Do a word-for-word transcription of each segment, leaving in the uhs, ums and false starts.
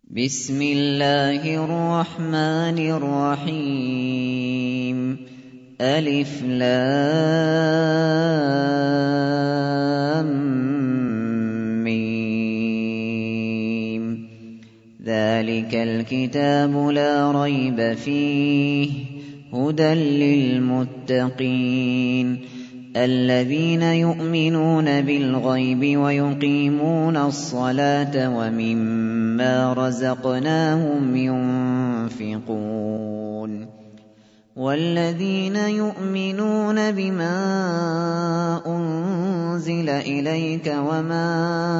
بسم الله الرحمن الرحيم ألف لام ميم ذلك الكتاب لا ريب فيه هدى للمتقين الذين يؤمنون بالغيب ويقيمون الصلاة ومما رزقناهم ينفقون والذين يؤمنون بما أنزل إليك وما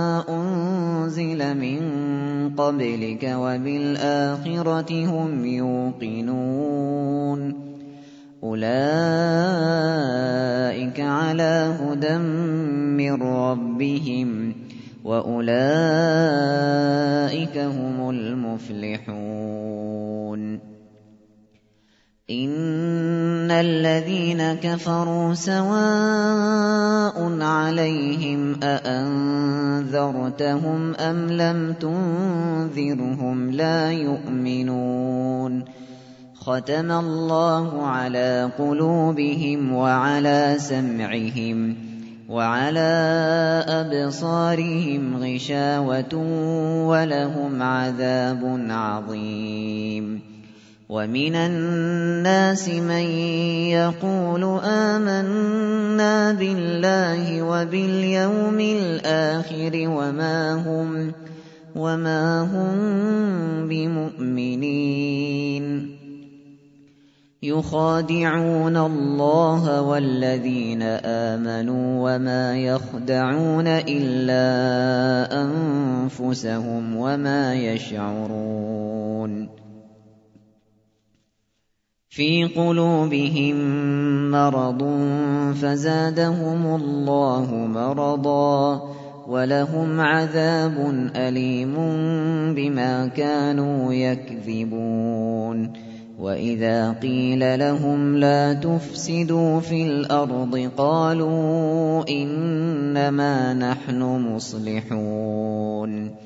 أنزل من قبلك وبالآخرة هم يوقنون أولئك على هدى من ربهم وأولئك هم المفلحون إن الذين كفروا سواء عليهم أأنذرتهم أم لم تنذرهم لا يؤمنون ختم الله على قلوبهم وعلى سمعهم وعلى أبصارهم غشاوة ولهم عذاب عظيم ومن الناس من يقول آمنا بالله وباليوم الآخر وما هم وما هم بمؤمنين يخادعون الله والذين آمنوا وما يخدعون إلا أنفسهم وما يشعرون في قلوبهم مرض فزادهم الله مرضا ولهم عذاب أليم بما كانوا يكذبون وإذا قيل لهم لا تفسدوا في الأرض قالوا إنما نحن مصلحون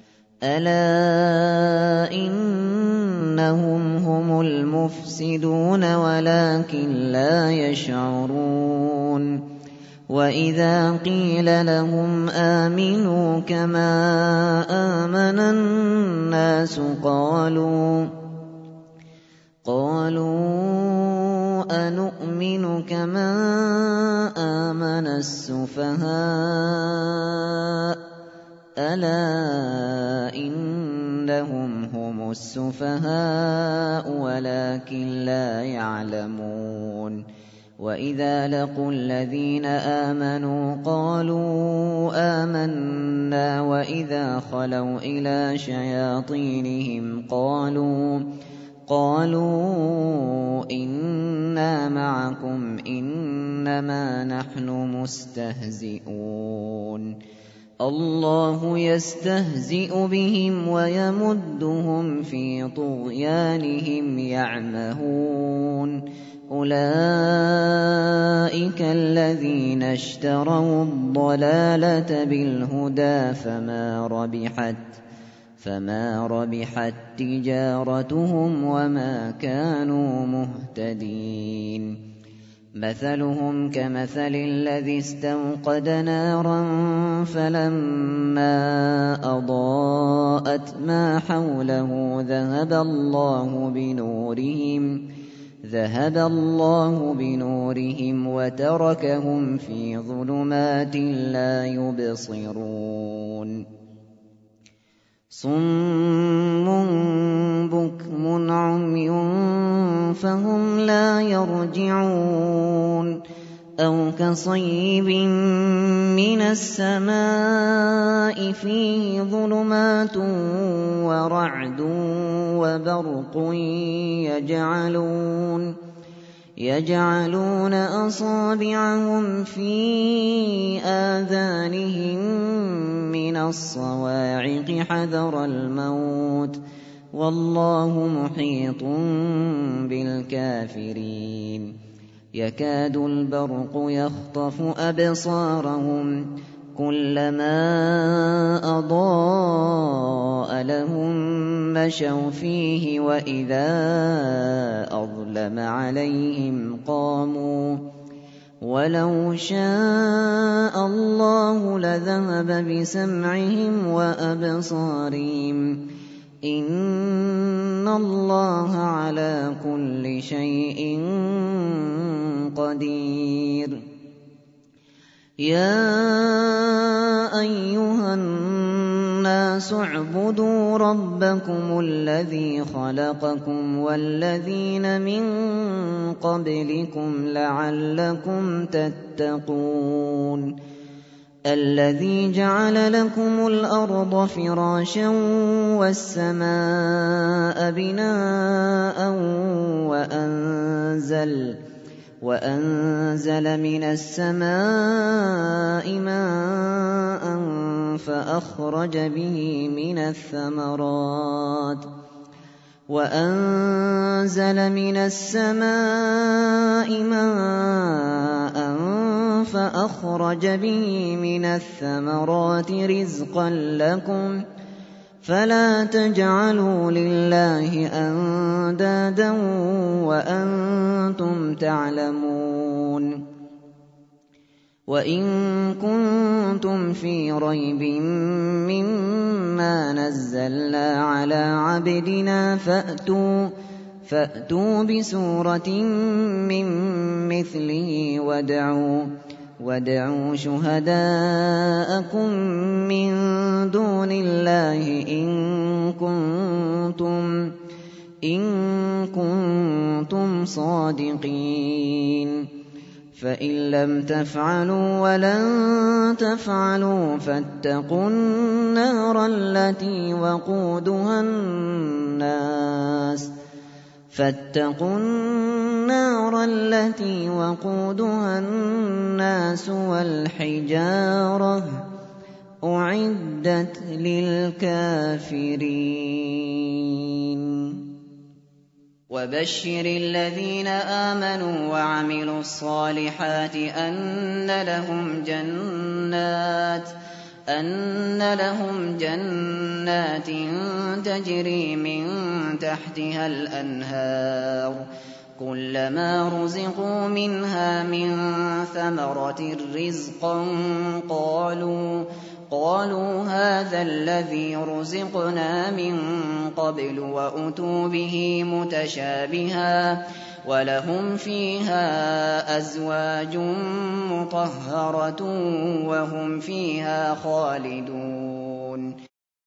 ألا إنهم هم المفسدون ولكن لا يشعرون وإذا قيل لهم آمنوا كما آمن الناس قالوا قالوا أنؤمن كما آمن السفهاء ألا إنهم هم السفهاء ولكن لا يعلمون وإذا لقوا الذين آمنوا قالوا آمنا وإذا خلوا إلى شياطينهم قالوا قالوا إنا معكم إنما نحن مستهزئون الله يستهزئ بهم ويمدهم في طغيانهم يعمهون أولئك الذين اشتروا الضلالة بالهدى فما ربحت فما ربحت تجارتهم وما كانوا مهتدين مثلهم كمثل الذي استوقد نارا فلما أضاءت ما حوله ذهب الله بنورهم ذهب الله بنورهم وتركهم في ظلمات لا يبصرون صم بكم عمي فهم لا يرجعون أو كصيب من السماء فيه ظلمات ورعد وبرق يجعلون يجعلون أصابعهم في آذانهم من الصواعق حذر الموت والله محيط بالكافرين يكاد البرق يخطف أبصارهم كلما أضاء لهم مشوا فيه وإذا أظلم عليهم قاموا ولو شاء الله لذهب بسمعهم وأبصارهم إن الله على كل شيء قدير يا أيها الناس اعبدوا ربكم الذي خلقكم والذين من قبلكم لعلكم تتقون الذي جعل لكم الأرض فراشا والسماء بناء وأنزل وأنزل من السماء ماء فأخرج به من الثمرات وأنزل من السماء ماء فأخرج به من الثمرات رزقا لكم فلا تجعلوا لله أندادا وأنتم تعلمون وإن كنتم في ريب مما نزلنا على عبدنا فأتوا فأتوا بسورة من مثله وادعوا وادعوا شهداءكم من دون الله إن كنتم إن كنتم صادقين فإن لم تفعلوا ولن تفعلوا فاتقوا النار التي وقودها الناس فاتقوا النار التي وقودها الناس والحجارة أعدت للكافرين وبشر الذين آمنوا وعملوا الصالحات أن لهم جنات أن لهم جنات تجري من تحتها الأنهار كلما رزقوا منها من ثمرة رزقا قالوا قالوا هذا الذي رزقنا من قبل وأتوا به متشابها ولهم فيها أزواج مطهرة وهم فيها خالدون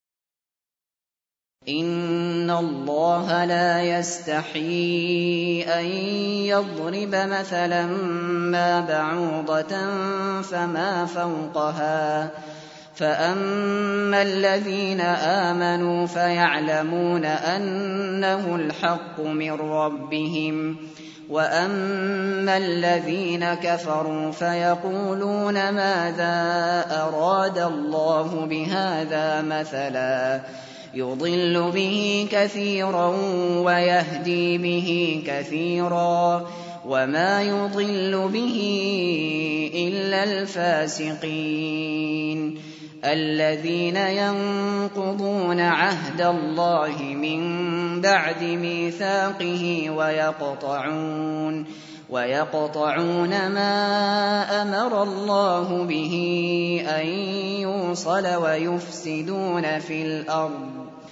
إن الله لا يستحيي أن يضرب مثلا ما بعوضة فما فوقها فأما الذين آمنوا فيعلمون أنه الحق من ربهم وأما الذين كفروا فيقولون ماذا أراد الله بهذا مثلا يضل به كثيرا ويهدي به كثيرا وما يضل به إلا الفاسقين الذين ينقضون عهد الله من بعد ميثاقه ويقطعون ويقطعون ما أمر الله به أن يوصل ويفسدون في الأرض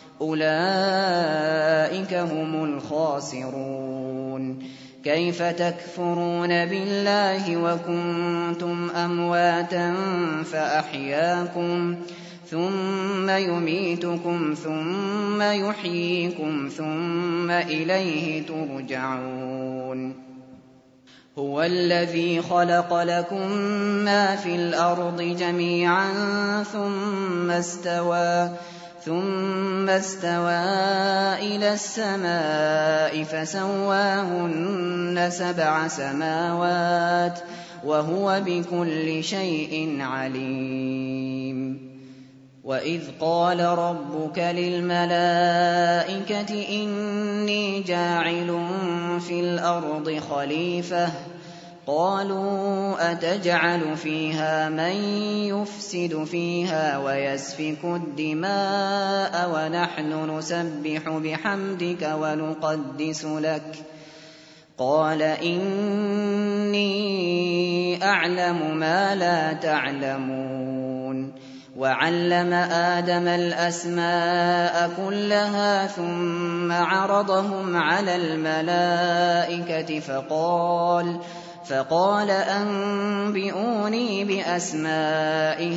أولئك هم الخاسرون كيف تكفرون بالله وكنتم أمواتا فأحياكم ثم يميتكم ثم يحييكم ثم إليه ترجعون هو الذي خلق لكم ما في الأرض جميعا ثم استوى ثم استوى إلى السماء فسواهن سبع سماوات وهو بكل شيء عليم وإذ قال ربك للملائكة إني جاعل في الأرض خليفة قالوا أتجعل فيها من يفسد فيها ويسفك الدماء ونحن نسبح بحمدك ونقدس لك قال إني أعلم ما لا تعلمون وعلم آدم الأسماء كلها ثم عرضهم على الملائكة فقال فقال أنبئوني بأسماء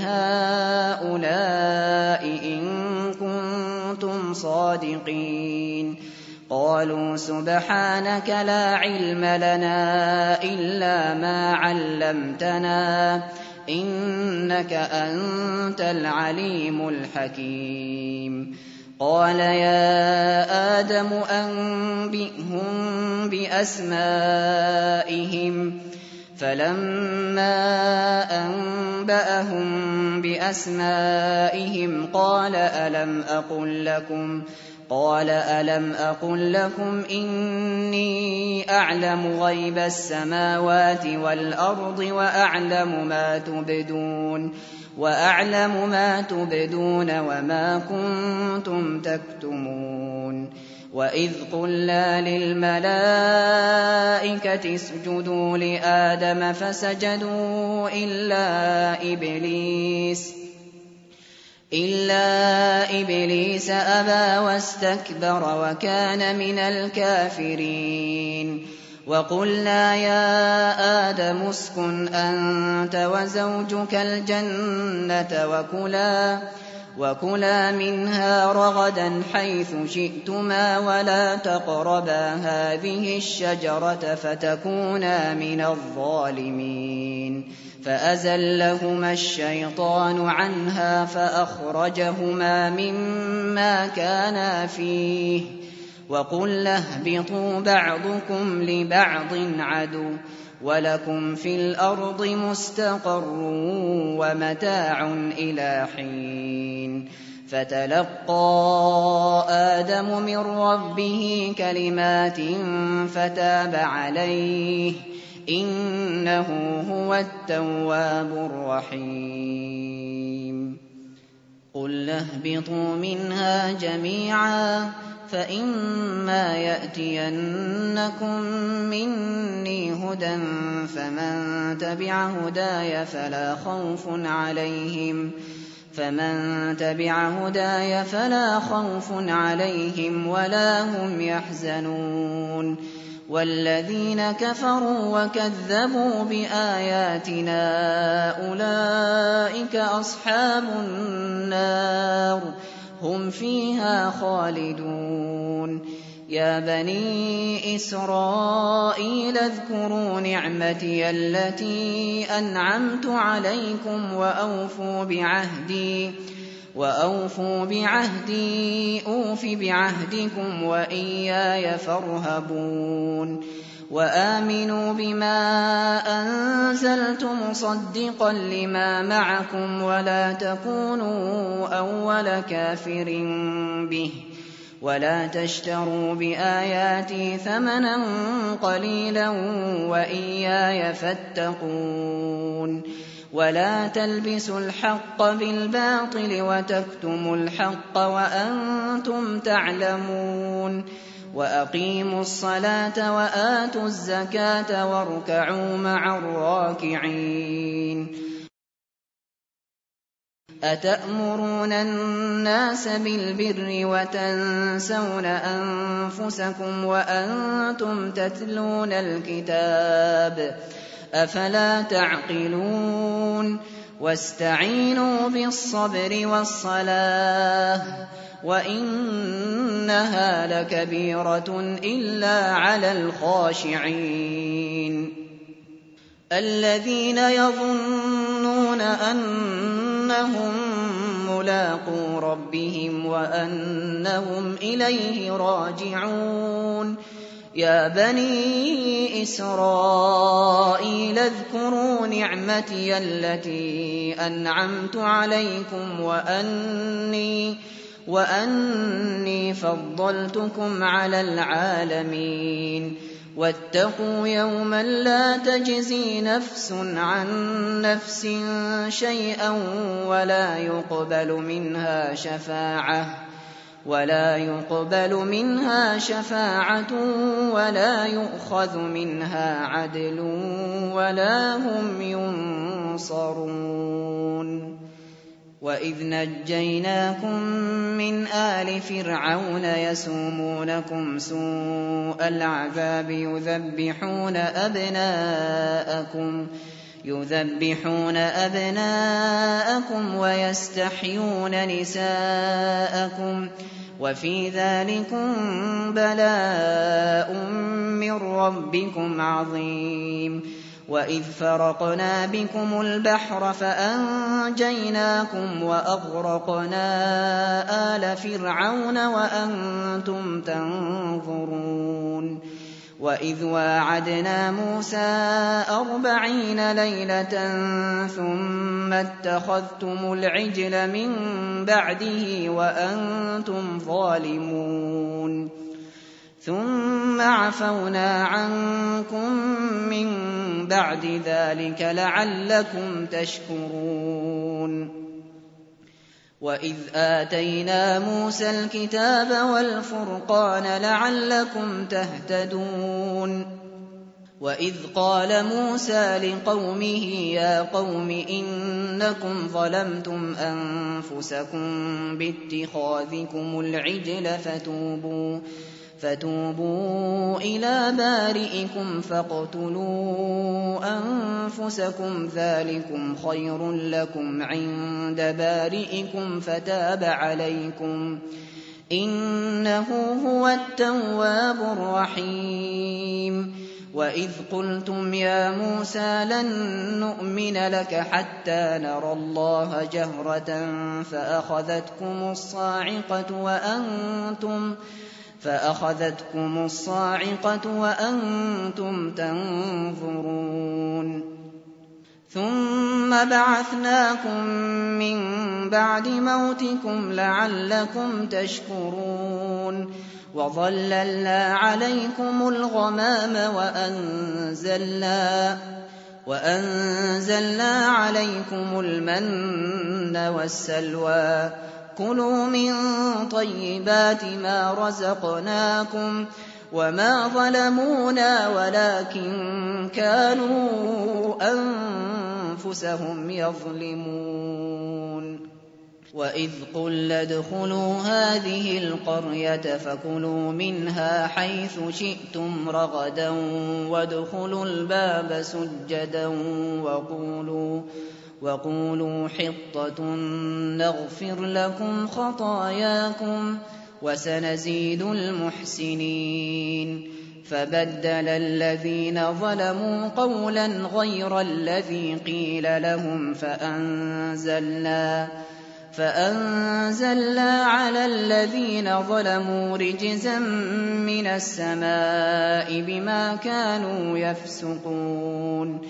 هؤلاء إن كنتم صادقين قالوا سبحانك لا علم لنا إلا ما علمتنا إنك أنت العليم الحكيم قال يا آدم أنبئهم بأسمائهم فلما أنبأهم بأسمائهم قال ألم أقل لكم قال ألم أقل لكم إني أعلم غيب السماوات والأرض وأعلم ما تبدون وأعلم ما تبدون وما كنتم تكتمون وإذ قلنا للملائكة اسجدوا لآدم فسجدوا إلا إبليس إلا إبليس أبى واستكبر وكان من الكافرين وقلنا يا آدم اسكن أنت وزوجك الجنة وكلا وكلا منها رغدا حيث شئتما ولا تقربا هذه الشجرة فتكونا من الظالمين فأزلهما الشيطان عنها فأخرجهما مما كانا فيه وقلنا اهبطوا بعضكم لبعض عدو ولكم في الأرض مستقر ومتاع إلى حين فتلقى آدم من ربه كلمات فتاب عليه إنه هو التواب الرحيم قل اهبطوا منها جميعا فإما يأتينكم مني هدى فمن تبع هداي فلا خوف عليهم فمن تبع هداي فلا خوف عليهم ولا هم يحزنون والذين كفروا وكذبوا بآياتنا أولئك أصحاب النار هم فيها خالدون يا بني إسرائيل اذكروا نعمتي التي أنعمت عليكم وأوفوا بعهدي وأوفوا بعهدي أوف بعهدكم وإياي فارهبون وآمنوا بما أنزلت مصدقا لما معكم ولا تكونوا أول كافر به ولا تشتروا بآياتي ثمنا قليلا وإياي فاتقون ولا تلبسوا الحق بالباطل وتكتموا الحق وأنتم تعلمون وأقيموا الصلاة وآتوا الزكاة واركعوا مع الراكعين أتأمرون الناس بالبر وتنسون أنفسكم وأنتم تتلون الكتاب أفلا تعقلون واستعينوا بالصبر والصلاة وإنها لكبيرة إلا على الخاشعين الذين يظنون أنهم ملاقو ربهم وأنهم إليه راجعون يا بني إسرائيل اذكروا نعمتي التي أنعمت عليكم وأني وأني فضلتكم على العالمين واتقوا يوما لا تجزي نفس عن نفس شيئا ولا يقبل منها شفاعة ولا يقبل منها شفاعة ولا يؤخذ منها عدل ولا هم ينصرون. وإذ نجيناكم من آل فرعون يسومونكم سوء العذاب يذبحون أبناءكم يذبحون أبناءكم ويستحيون نساءكم وفي ذلكم بلاء من ربكم عظيم. وإذ فرقنا بكم البحر فأنجيناكم وأغرقنا آل فرعون وأنتم تنظرون. وإذ واعدنا موسى أربعين ليلة ثم اتخذتم العجل من بعده وأنتم ظالمون ثم عفونا عنكم من بعد ذلك لعلكم تشكرون. وإذ آتينا موسى الكتاب والفرقان لعلكم تهتدون. وإذ قال موسى لقومه يا قوم إنكم ظلمتم أنفسكم باتخاذكم العجل فتوبوا فتوبوا إلى بارئكم فاقتلوا أنفسكم ذلكم خير لكم عند بارئكم فتاب عليكم إنه هو التواب الرحيم. وإذ قلتم يا موسى لن نؤمن لك حتى نرى الله جهرة فأخذتكم الصاعقة وأنتم فأخذتكم الصاعقة وأنتم تنظرون. ثم بعثناكم من بعد موتكم لعلكم تشكرون. وظللنا عليكم الغمام وأنزلنا وأنزلنا عليكم المن والسلوى كلوا من طيبات ما رزقناكم وما ظلمونا ولكن كانوا أنفسهم يظلمون. وإذ قلنا ادخلوا هذه القرية فكلوا منها حيث شئتم رغدا وادخلوا الباب سجدا وقولوا وقولوا حطة نغفر لكم خطاياكم وسنزيد المحسنين. فبدل الذين ظلموا قولا غير الذي قيل لهم فأنزلنا فأنزلنا على الذين ظلموا رجزا من السماء بما كانوا يفسقون.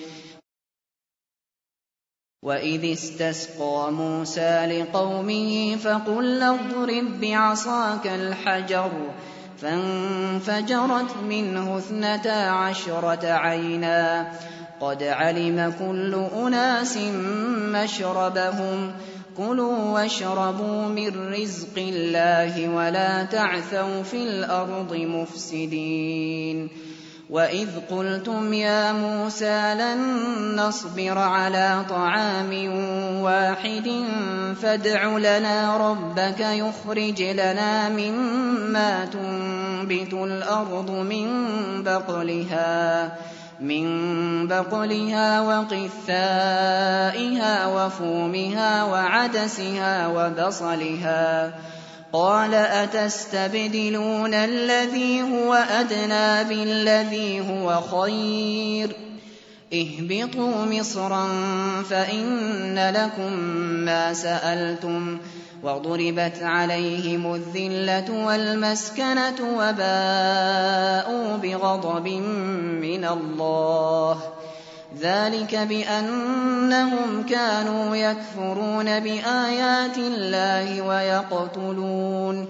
وإذ استسقى موسى لقومه فقلنا اضرب بعصاك الحجر فانفجرت منه اثنتا عشرة عينا قد علم كل أناس مشربهم كلوا واشربوا من رزق الله ولا تعثوا في الأرض مفسدين. وإذ قلتم يا موسى لن نصبر على طعام واحد فادع لنا ربك يخرج لنا مما تنبت الأرض من بقلها من بقلها وقثائها وفومها وعدسها وبصلها قال أتستبدلون الذي هو أدنى بالذي هو خير اهبطوا مصرا فإن لكم ما سألتم وضربت عليهم الذلة والمسكنة وباءوا بغضب من الله ذلك بأنهم كانوا يكفرون بآيات الله ويقتلون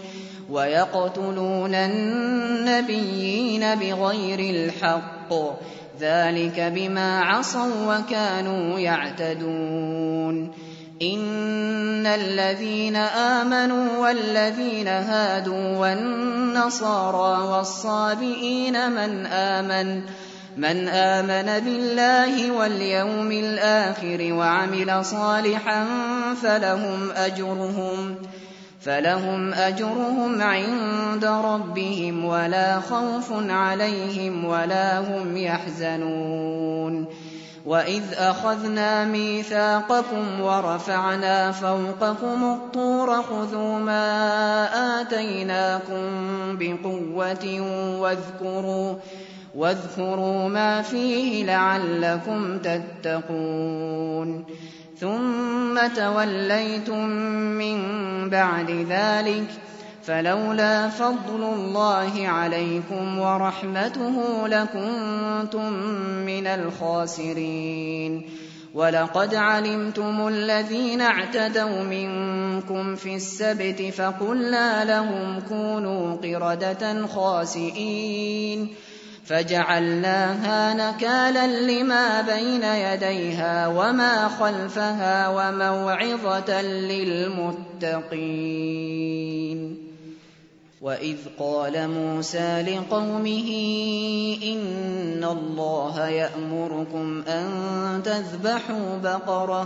ويقتلون النبيين بغير الحق ذلك بما عصوا وكانوا يعتدون إن الذين آمنوا والذين هادوا والنصارى والصابئين من آمن من آمن بالله واليوم الآخر وعمل صالحا فلهم أجرهم فلهم أجرهم عند ربهم ولا خوف عليهم ولا هم يحزنون وإذ أخذنا ميثاقكم ورفعنا فوقكم الطور خذوا ما آتيناكم بقوة واذكروا واذكروا ما فيه لعلكم تتقون ثم توليتم من بعد ذلك فلولا فضل الله عليكم ورحمته لكنتم من الخاسرين ولقد علمتم الذين اعتدوا منكم في السبت فقلنا لهم كونوا قردة خاسئين فجعلناها نكالا لما بين يديها وما خلفها وموعظة للمتقين وإذ قال موسى لقومه إن الله يأمركم أن تذبحوا بقرة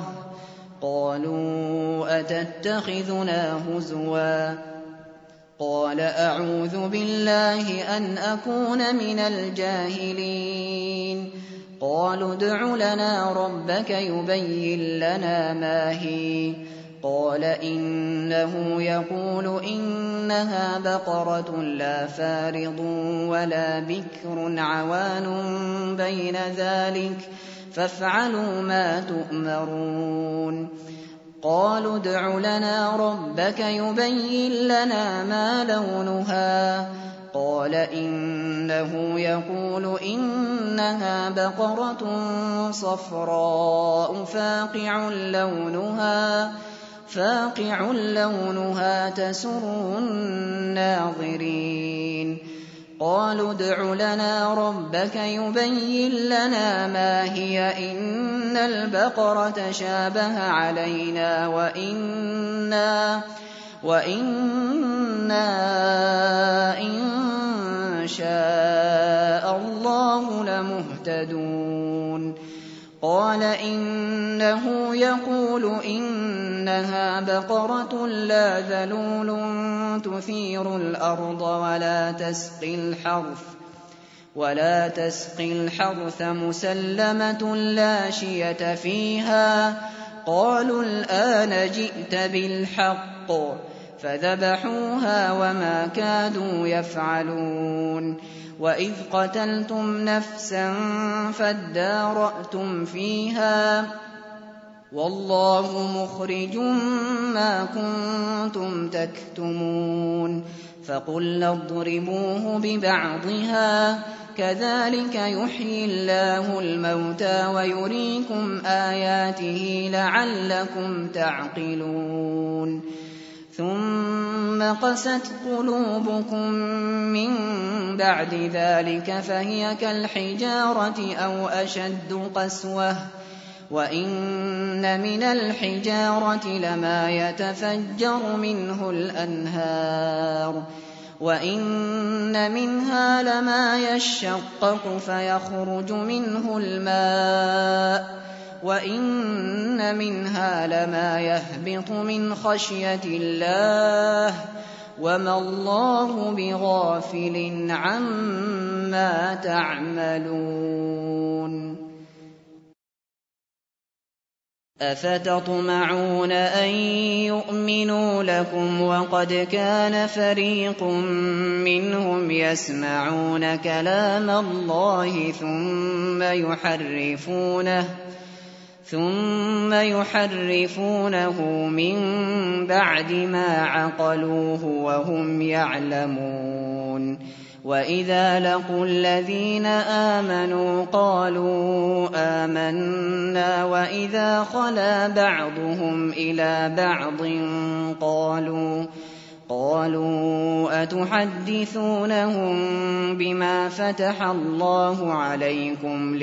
قالوا أتتخذنا هزوا قال أعوذ بالله أن أكون من الجاهلين قالوا ادع لنا ربك يبين لنا ما هي قال إنه يقول إنها بقرة لا فارض ولا بكر عوان بين ذلك فافعلوا ما تؤمرون قالوا ادع لنا ربك يبين لنا ما لونها قال إنه يقول إنها بقرة صفراء فاقع لونها فاقع لونها تسر الناظرين قالوا ادع لنا ربك يبين لنا ما هي إن البقرة شابه علينا وإنا وإنا إن شاء الله لمهتدون قال إنه يقول إنها بقرة لا ذلول تثير الأرض ولا تسقي الحرث ولا تسقي الحرث مسلمة لا شية فيها قالوا الآن جئت بالحق فذبحوها وما كادوا يفعلون وإذ قتلتم نفسا فادارأتم فيها والله مخرج ما كنتم تكتمون فقلنا اضربوه ببعضها كذلك يحيي الله الموتى ويريكم آياته لعلكم تعقلون ثم قست قلوبكم من بعد ذلك فهي كالحجارة أو أشد قسوة وإن من الحجارة لما يتفجر منه الأنهار وإن منها لما يشقق فيخرج منه الماء وإن منها لما يهبط من خشية الله وما الله بغافل عما تعملون أفتطمعون أن يؤمنوا لكم وقد كان فريق منهم يسمعون كلام الله ثم يحرفونه ثم يحرفونه من بعد ما عقلوه وهم يعلمون وإذا لقوا الذين آمنوا قالوا آمنا وإذا خلا بعضهم إلى بعض قالوا قالوا أتحدثونهم بما فتح الله عليكم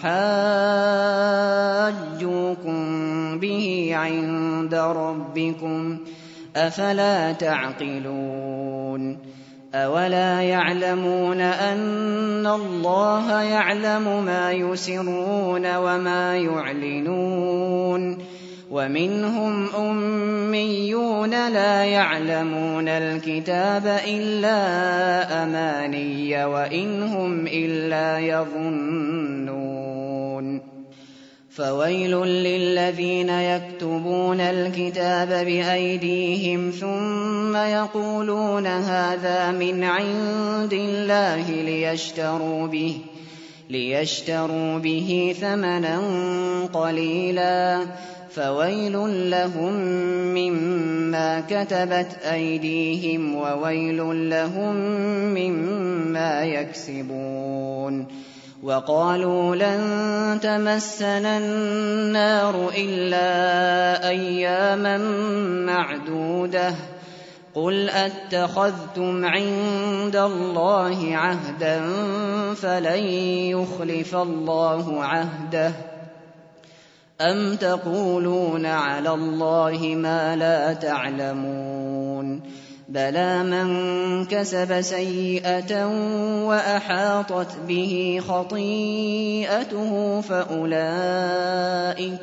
ليحاجوكم به عند ربكم أفلا تعقلون أولا يعلمون أن الله يعلم ما يسرون وما يعلنون ومنهم أميون لا يعلمون الكتاب إلا أماني وإن هم إلا يظنون فويل للذين يكتبون الكتاب بأيديهم ثم يقولون هذا من عند الله ليشتروا به ليشتروا به ثمنا قليلا فويل لهم مما كتبت أيديهم وويل لهم مما يكسبون وقالوا لن تمسنا النار إلا أياما معدودة قل أتخذتم عند الله عهدا فلن يخلف الله عهده أم تقولون على الله ما لا تعلمون بلى من كسب سيئة وأحاطت به خطيئته فأولئك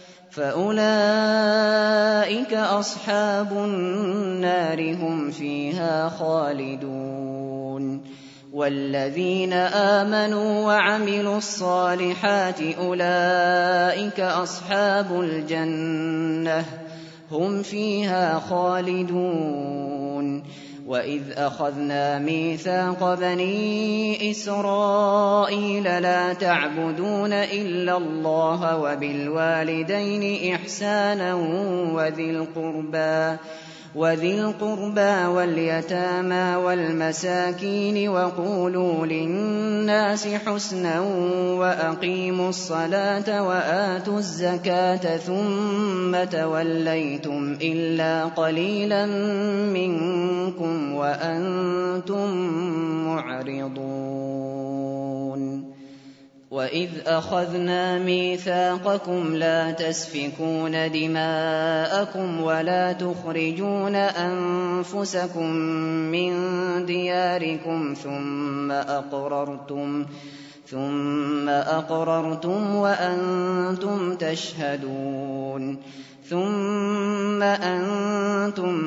فأولئك أصحاب النار هم فيها خالدون والذين آمنوا وعملوا الصالحات أولئك أصحاب الجنة هم فيها خالدون وإذ أخذنا ميثاق بني إسرائيل لا تعبدون إلا الله وبالوالدين إحسانا وذي القربى وذي القربى واليتامى والمساكين وقولوا للناس حسنا وأقيموا الصلاة وآتوا الزكاة ثم توليتم إلا قليلا منكم وأنتم معرضون وإذ أخذنا ميثاقكم لا تسفكون دماءكم ولا تخرجون أنفسكم من دياركم ثم أقررتم ثم أقررتم وأنتم تشهدون ثم أنتم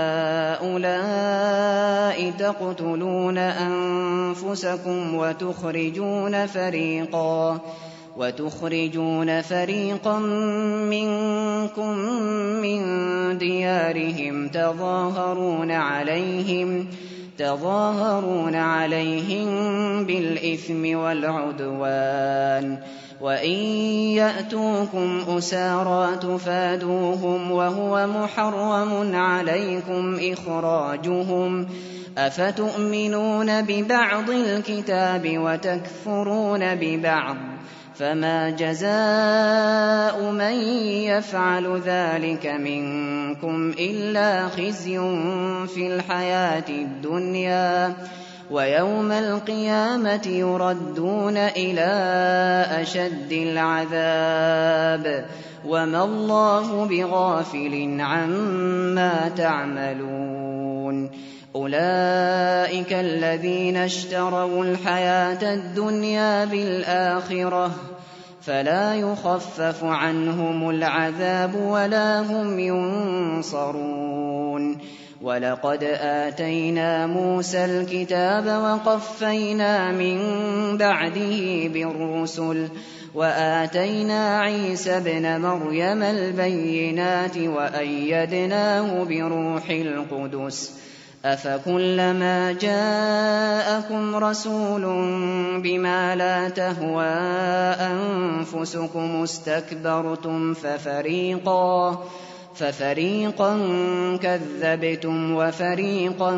هؤلاء تقتلون أنفسكم وتخرجون فريقا وتخرجون فريقا منكم من ديارهم تظاهرون عليهم تظاهرون عليهم بالإثم والعدوان وإن يأتوكم أسارى تفادوهم وهو محرم عليكم إخراجهم أفتؤمنون ببعض الكتاب وتكفرون ببعض فما جزاء من يفعل ذلك منكم إلا خزي في الحياة الدنيا ويوم القيامة يردون إلى أشد العذاب وما الله بغافل عما تعملون أولئك الذين اشتروا الحياة الدنيا بالآخرة فلا يخفف عنهم العذاب ولا هم ينصرون ولقد آتينا موسى الكتاب وقفينا من بعده بالرسل وآتينا عيسى ابن مريم البينات وأيدناه بروح القدس أفكلما جاءكم رسول بما لا تهوى أنفسكم استكبرتم ففريقا ففريقا كذبتم وفريقا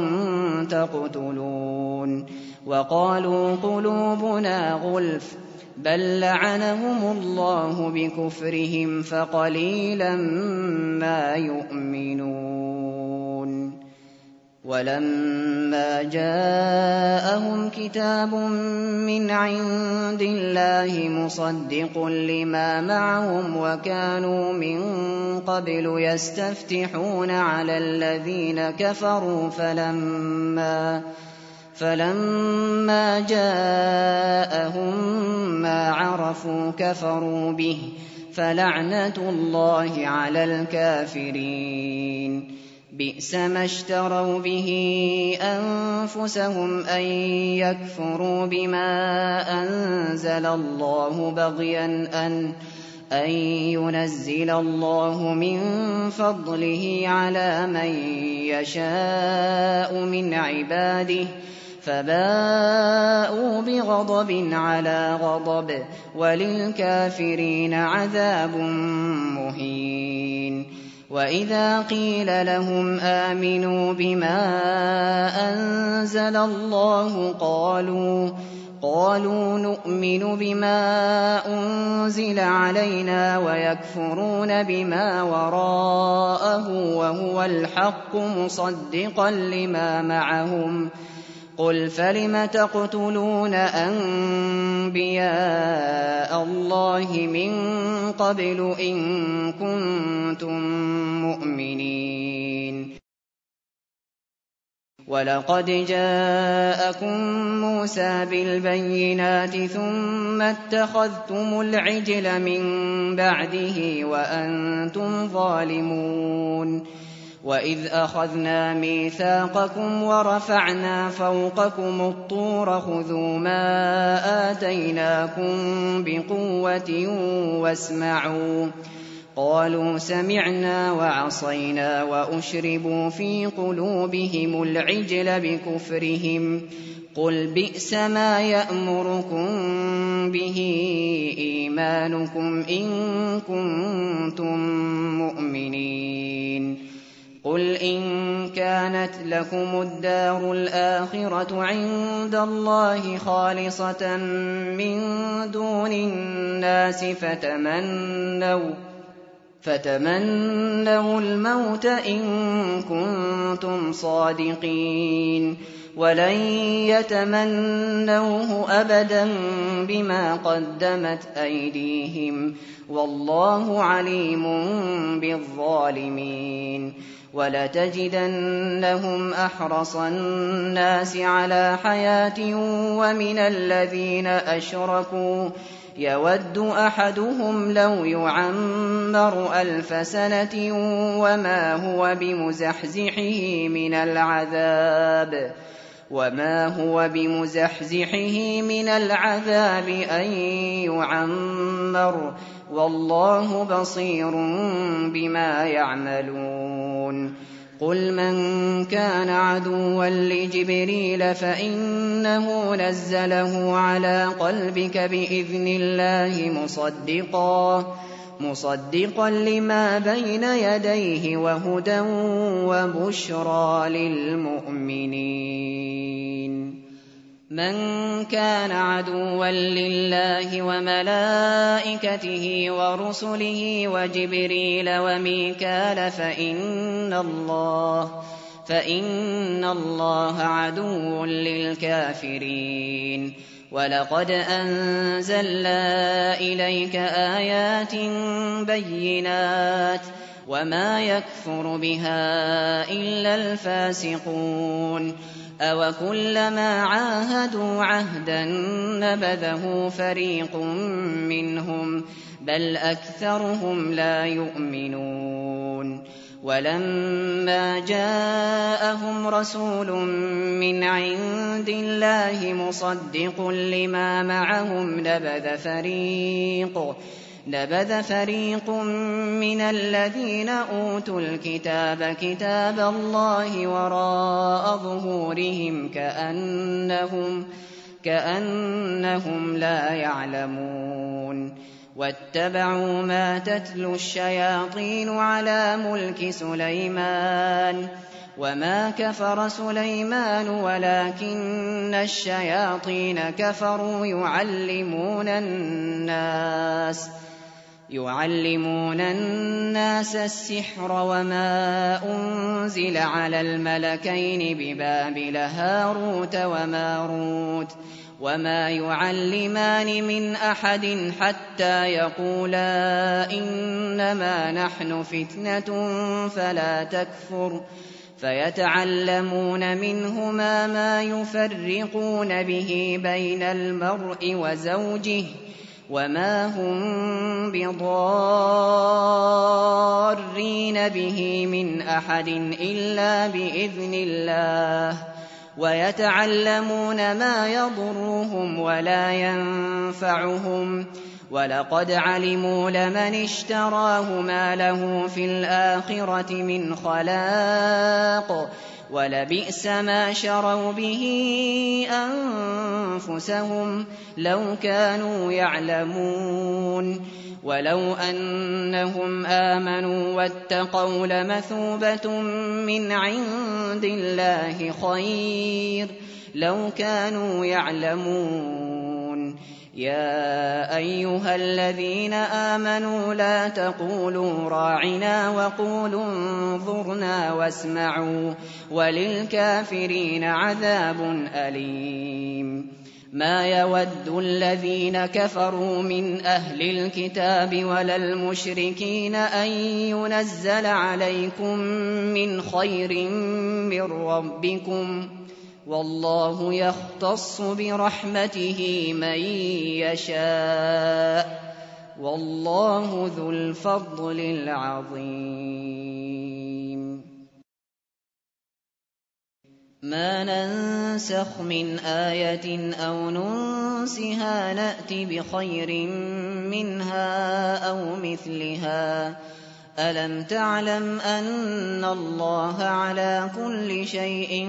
تقتلون وقالوا قلوبنا غلف بل لعنهم الله بكفرهم فقليلا ما يؤمنون وَلَمَّا جَاءَهُمْ كِتَابٌ مِّنْ عِندِ اللَّهِ مُصَدِّقٌ لِّمَا مَعَهُمْ وَكَانُوا مِن قَبْلُ يَسْتَفْتِحُونَ عَلَى الَّذِينَ كَفَرُوا فَلَمَّا فَلَمَّا جَاءَهُم مَّا عَرَفُوا كَفَرُوا بِهِ ۚ فَلَعْنَةُ اللَّهِ عَلَى الْكَافِرِينَ. بِئْسَ مَا اشْتَرَوْا بِهِ أَنفُسَهُمْ أَن يَكْفُرُوا بِمَا أَنزَلَ اللَّهُ بَغْيًا أَن يُنَزِّلَ اللَّهُ مِن فَضْلِهِ عَلَىٰ مَن يَشَاءُ مِنْ عِبَادِهِ ۖ فَبَاءُوا بِغَضَبٍ عَلَىٰ غَضَبٍ ۚ وَلِلْكَافِرِينَ عَذَابٌ مُّهِينٌ. وَإِذَا قِيلَ لَهُمْ آمِنُوا بِمَا أَنزَلَ اللَّهُ قَالُوا قَالُوا نُؤْمِنُ بِمَا أُنزِلَ عَلَيْنَا وَيَكْفُرُونَ بِمَا وَرَاءَهُ وَهُوَ الْحَقُّ مُصَدِّقًا لِّمَا مَعَهُمْ ۗ قُلْ فَلِمَ تَقْتُلُونَ أَنبِيَاءَ اللَّهِ مِن قَبْلُ إِن كُنتُم مُّؤْمِنِينَ. وَلَقَدْ جَاءَكُم مُّوسَىٰ بِالْبَيِّنَاتِ ثُمَّ اتَّخَذْتُمُ الْعِجْلَ مِن بَعْدِهِ وَأَنتُمْ ظَالِمُونَ. وَإِذْ أَخَذْنَا مِيثَاقَكُمْ وَرَفَعْنَا فَوْقَكُمُ الطُّورَ خُذُوا مَا آتَيْنَاكُم بِقُوَّةٍ وَاسْمَعُوا ۖ قَالُوا سَمِعْنَا وَعَصَيْنَا وَأُشْرِبُوا فِي قُلُوبِهِمُ الْعِجْلَ بِكُفْرِهِمْ ۚ قُلْ بِئْسَ مَا يَأْمُرُكُم بِهِ إِيمَانُكُمْ إِن كُنتُم مُّؤْمِنِينَ. قُلْ إِن كَانَتْ لَكُمُ الدَّارُ الْآخِرَةُ عِندَ اللَّهِ خَالِصَةً مِّن دُونِ النَّاسِ فَتَمَنَّوُا الْمَوْتَ إِن كُنتُمْ صَادِقِينَ، وَلَن يَتَمَنَّوْهُ أَبَدًا بِمَا قَدَّمَتْ أَيْدِيهِمْ ۗ وَاللَّهُ عَلِيمٌ بِالظَّالِمِينَ. وَلَتَجِدَنَّهُمْ أَحْرَصَ النَّاسِ عَلَىٰ حَيَاةٍ وَمِنَ الَّذِينَ أَشْرَكُوا يَوَدُّ أَحَدُهُمْ لَوْ يُعَمَّرُ أَلْفَ سَنَةٍ وَمَا هُوَ بِمُزَحْزِحِهِ مِنَ الْعَذَابِ وَمَا هُوَ بِمُزَحْزِحِهِ مِنَ الْعَذَابِ أَن يُعَمَّرَ ۗ وَاللَّهُ بَصِيرٌ بِمَا يَعْمَلُونَ. قُلْ مَن كَانَ عَدُوًّا لِّجِبْرِيلَ فَإِنَّهُ نَزَّلَهُ عَلَىٰ قَلْبِكَ بِإِذْنِ اللَّهِ مُصَدِّقًا مُصَدِّقًا لِّمَا بَيْنَ يَدَيْهِ وَهُدًى وَبُشْرَىٰ لِلْمُؤْمِنِينَ. مَن كَانَ عَدُوًّا لِّلَّهِ وَمَلَائِكَتِهِ وَرُسُلِهِ وَجِبْرِيلَ وَمِيكَالَ فَإِنَّ اللَّهَ فَإِنَّ اللَّهَ عَدُوٌّ لِّلْكَافِرِينَ. وَلَقَدْ أَنزَلْنَا إِلَيْكَ آيَاتٍ بَيِّنَاتٍ ۖ وَمَا يَكْفُرُ بِهَا إِلَّا الْفَاسِقُونَ. أَوَكُلَّمَا عَاهَدُوا عَهْدًا نَّبَذَهُ فَرِيقٌ مِّنْهُم ۚ بَلْ أَكْثَرُهُمْ لَا يُؤْمِنُونَ. وَلَمَّا جَاءَهُمْ رَسُولٌ مِّنْ عِندِ اللَّهِ مُصَدِّقٌ لِّمَا مَعَهُمْ نَبَذَ فَرِيقٌ مِّنَ الَّذِينَ أُوتُوا الْكِتَابَ كِتَابَ اللَّهِ وَرَاءَ ظُهُورِهِمْ كَأَنَّهُمْ لَا يَعْلَمُونَ. وَاتَّبَعُوا مَا تَتْلُو الشَّيَاطِينُ عَلَىٰ مُلْكِ سُلَيْمَانَ ۖ وَمَا كَفَرَ سُلَيْمَانُ وَلَٰكِنَّ الشَّيَاطِينَ كَفَرُوا يُعَلِّمُونَ النَّاسَ يعلمون الناس السحر وما أنزل على الملكين ببابل هاروت وماروت وما يعلمان من أحد حتى يقولا إنما نحن فتنة فلا تكفر فيتعلمون منهما ما يفرقون به بين المرء وزوجه وما هم بضارين به من أحد إلا بإذن الله ويتعلمون ما يضرهم ولا ينفعهم ولقد علموا لمن اشتراه ما له في الآخرة من خلاق ولبئس ما شروا به أنفسهم لو كانوا يعلمون ولو أنهم آمنوا واتقوا لمثوبة من عند الله خير لو كانوا يعلمون يا أيها الذين آمنوا لا تقولوا راعنا وقولوا انظرنا واسمعوا وللكافرين عذاب أليم ما يود الذين كفروا من أهل الكتاب ولا المشركين أن ينزل عليكم من خير من ربكم والله يختص برحمته من يشاء والله ذو الفضل العظيم ما ننسخ من آية أو ننسها نأت بخير منها أو مثلها ألم تعلم أن الله على كل شيء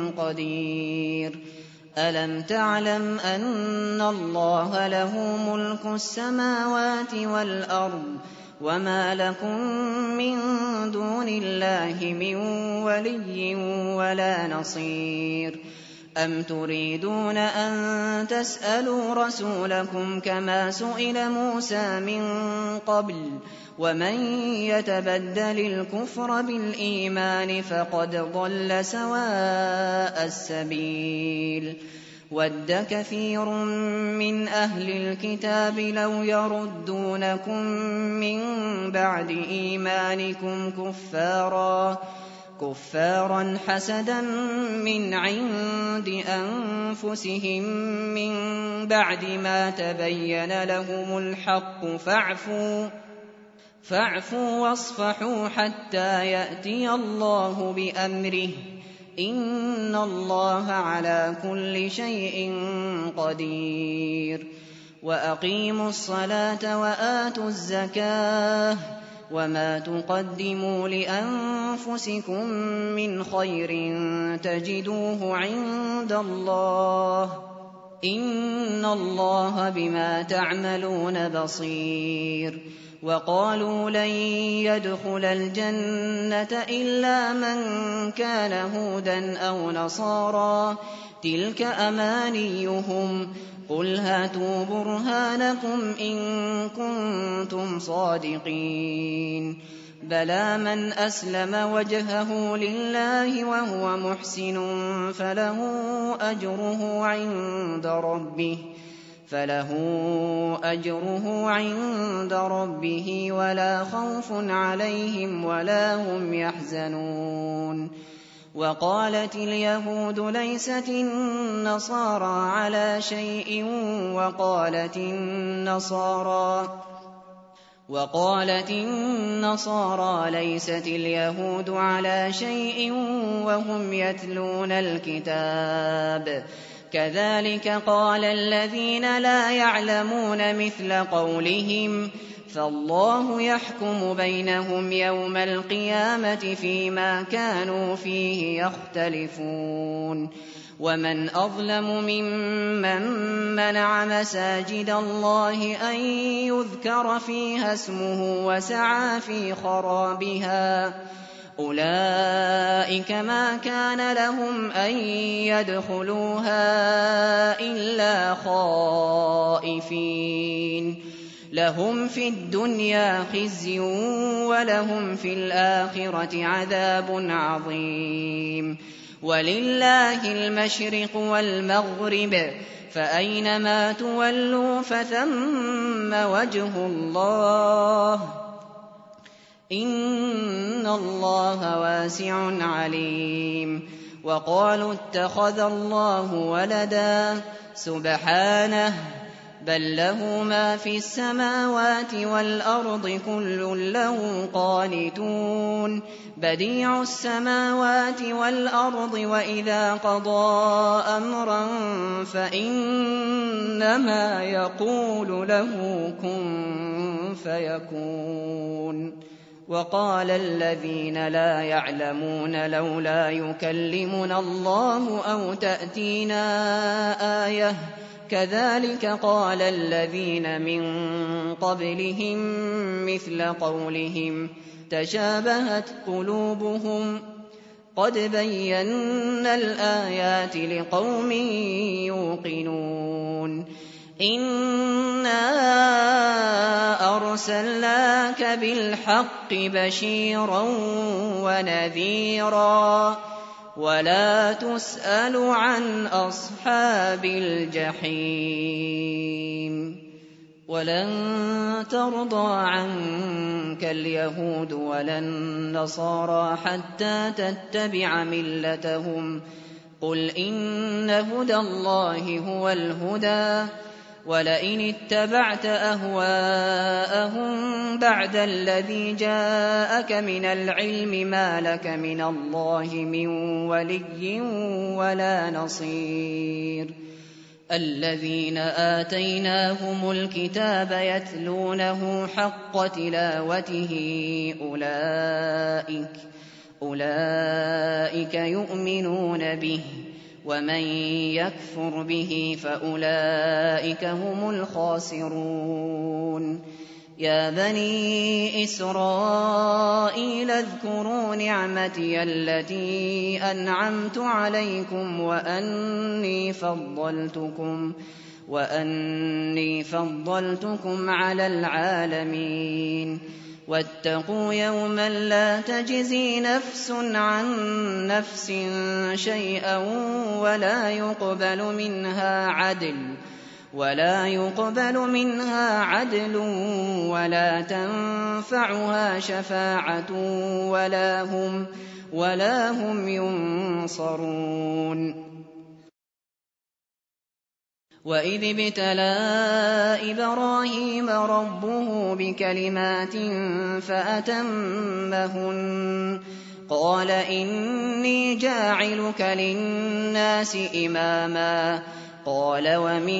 قدير ألم تعلم أن الله له ملك السماوات والأرض وما لكم من دون الله من ولي ولا نصير أم تريدون أن تسألوا رسولكم كما سئل موسى من قبل ومن يتبدل الكفر بالإيمان فقد ضل سواء السبيل ود كثير من أهل الكتاب لو يردونكم من بعد إيمانكم كفارا كفارا حسدا من عند أنفسهم من بعد ما تبين لهم الحق فاعفوا فاعفوا واصفحوا حتى يأتي الله بأمره إن الله على كل شيء قدير وأقيموا الصلاة وآتوا الزكاة وما تقدموا لأنفسكم من خير تجدوه عند الله إن الله بما تعملون بصير وقالوا لن يدخل الجنة إلا من كان هودا أو نصارى تلك أمانيهم قل هاتوا برهانكم إن كنتم صادقين بلى من أسلم وجهه لله وهو محسن فله أجره عند ربه فله أجره عند ربه ولا خوف عليهم ولا هم يحزنون وقالت اليهود ليست النصارى على شيء وقالت النصارى وقالت النصارى ليست اليهود على شيء وهم يتلون الكتاب كذلك قال الذين لا يعلمون مثل قولهم فالله يحكم بينهم يوم القيامة فيما كانوا فيه يختلفون ومن أظلم ممن منع مساجد الله أن يذكر فيها اسمه وسعى في خرابها أولئك ما كان لهم أن يدخلوها إلا خائفين لهم في الدنيا خزي ولهم في الآخرة عذاب عظيم ولله المشرق والمغرب فأينما تولوا فثم وجه الله إن الله واسع عليم وقالوا اتخذ الله ولدا سبحانه بل له ما في السماوات والأرض كل له قانتون بديع السماوات والأرض وإذا قضى أمرا فإنما يقول له كن فيكون وقال الذين لا يعلمون لولا يكلمنا الله أو تأتينا آية كذلك قال الذين من قبلهم مثل قولهم تشابهت قلوبهم قد بينا الآيات لقوم يوقنون إنا أرسلناك بالحق بشيرا ونذيرا ولا تسأل عن أصحاب الجحيم ولن ترضى عنك اليهود ولا النصارى حتى تتبع ملتهم قل إن هدى الله هو الهدى ولئن اتبعت أهواءهم بعد الذي جاءك من العلم ما لك من الله من ولي ولا نصير الذين آتيناهم الكتاب يتلونه حق تلاوته أولئك أولئك يؤمنون به ومن يكفر به فأولئك هم الخاسرون يا بني إسرائيل اذكروا نعمتي التي أنعمت عليكم وأني فضلتكم وأني فضلتكم على العالمين واتقوا يوما لا تجزي نفس عن نفس شيئا ولا يقبل منها عدل ولا يقبل منها عدل ولا تنفعها شفاعة ولا هم ولا هم ينصرون وإذ ابتلى إبراهيم ربه بكلمات فأتمهن قال إني جاعلك للناس إماما قال ومن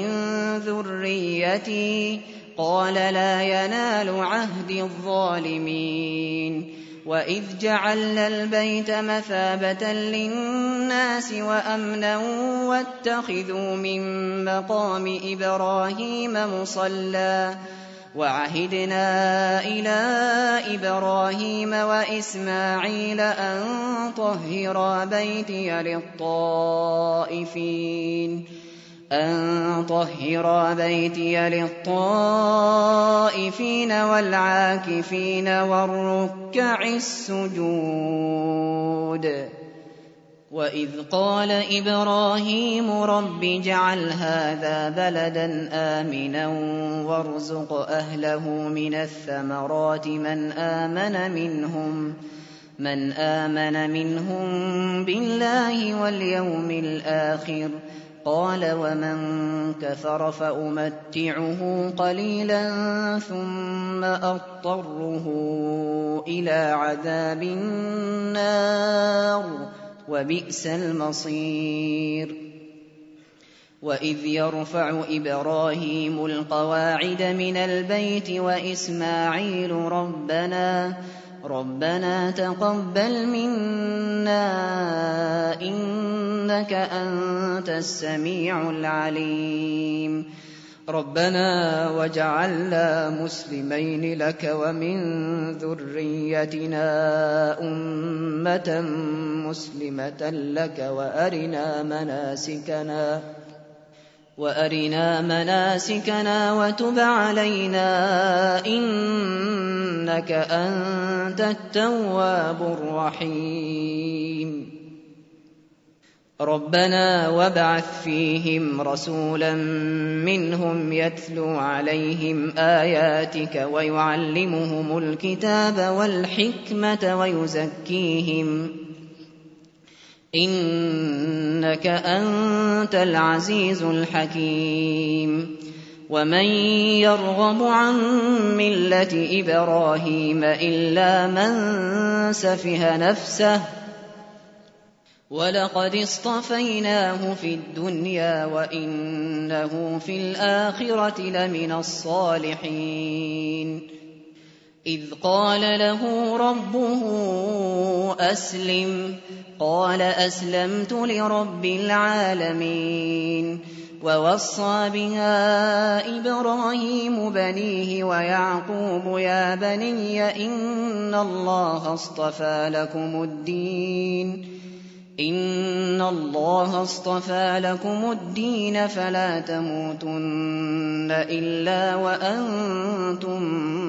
ذريتي قال لا ينال عهد الظالمين وإذ جعلنا البيت مثابة للناس وأمنا واتخذوا من مقام إبراهيم مصلى وعهدنا إلى إبراهيم وإسماعيل أن طهرا بيتي للطائفين أن طهرا بيتي للطائفين والعاكفين والركع السجود وإذ قال إبراهيم رب اجعل هذا بلدا آمنا وارزق أهله من الثمرات من آمن منهم من آمن منهم بالله واليوم الآخر قال ومن كفر فأمتعه قليلا ثم أضطره إلى عذاب النار وبئس المصير وإذ يرفع إبراهيم القواعد من البيت وإسماعيل ربنا ربنا تقبل منا إنك أنت السميع العليم ربنا واجعلنا مسلمين لك ومن ذريتنا أمة مسلمة لك وأرنا مناسكنا وأرنا مناسكنا وتب علينا إنك أنت التواب الرحيم ربنا وابعث فيهم رسولا منهم يتلو عليهم آياتك ويعلمهم الكتاب والحكمة ويزكيهم إنك أنت العزيز الحكيم ومن يرغب عن ملة إبراهيم إلا من سفه نفسه ولقد اصطفيناه في الدنيا وإنه في الآخرة لمن الصالحين إذ قال له ربه أسلم قال أسلمت لرب العالمين ووصى بها إبراهيم بنيه ويعقوب يا بني إن الله اصطفى لكم الدين إن الله اصطفى لكم الدين فلا تموتن إلا وأنتم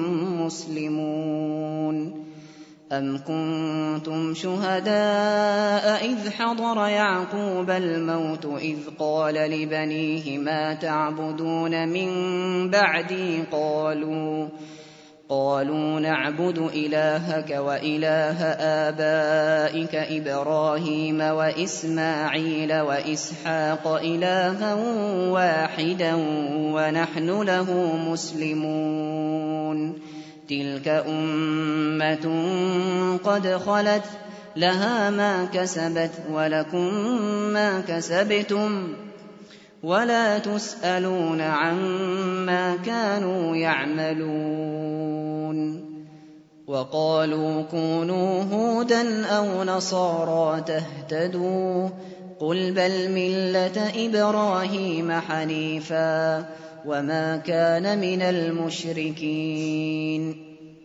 مسلمون أم كنتم شهداء إذ حضر يعقوب الموت إذ قال لبنيه ما تعبدون من بعدي قالوا قالوا نعبد إلهك وإله آبائك إبراهيم وإسماعيل وإسحاق إلها واحدا ونحن له مسلمون تلك أمة قد خلت لها ما كسبت ولكم ما كسبتم ولا تسألون عما كانوا يعملون وقالوا كونوا هودا أو نصارى تهتدوا قل بل ملة إبراهيم حنيفا وما كان من المشركين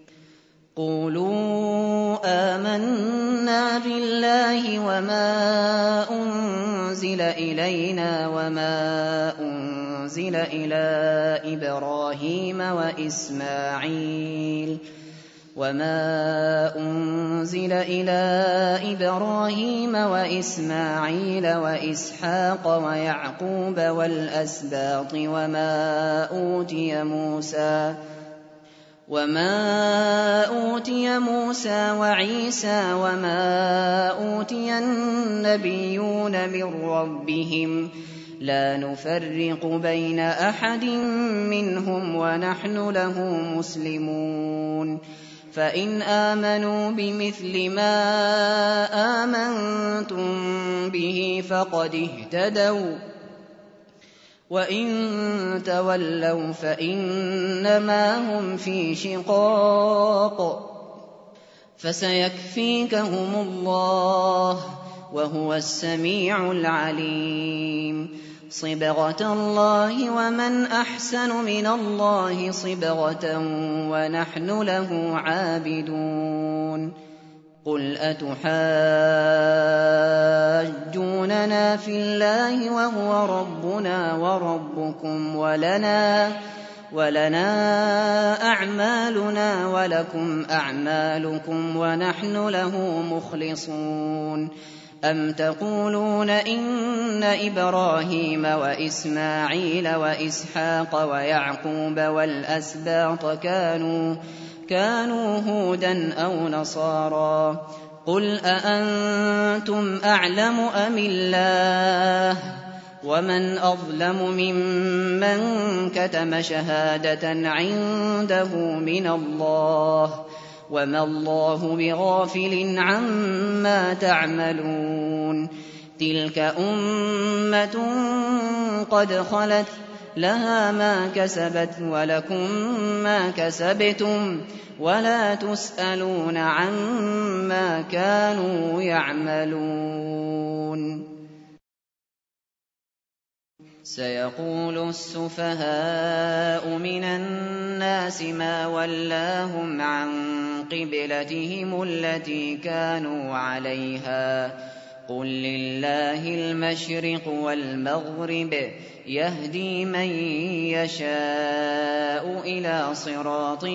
قولوا آمنا بالله وما أنزل إلينا وما أنزل إلى إبراهيم وإسماعيل وما أنزل إلى إبراهيم وإسماعيل وإسحاق ويعقوب والأسباط وما أوتي موسى وما أوتي موسى وعيسى وما أوتي النبيون من ربهم لا نفرق بين أحد منهم ونحن له مسلمون فإن آمنوا بمثل ما آمنتم به فقد اهتدوا وإن تولوا فإنما هم في شقاق فسيكفيكهم الله وهو السميع العليم صبغة الله ومن أحسن من الله صبغة ونحن له عابدون قل أتحاجوننا في الله وهو ربنا وربكم ولنا ولنا أعمالنا ولكم أعمالكم ونحن له مخلصون أم تقولون إن إبراهيم وإسماعيل وإسحاق ويعقوب والأسباط كانوا كانوا هودا أو نصارى قل أأنتم أعلم أم الله ومن أظلم ممن كتم شهادة عنده من الله وما الله بغافل عما تعملون تلك أمة قد خلت لها ما كسبت ولكم ما كسبتم ولا تسألون عما كانوا يعملون سيقول السفهاء من الناس ما ولاهم عن قبلتهم التي كانوا عليها قل لله المشرق والمغرب يهدي من يشاء إلى صراط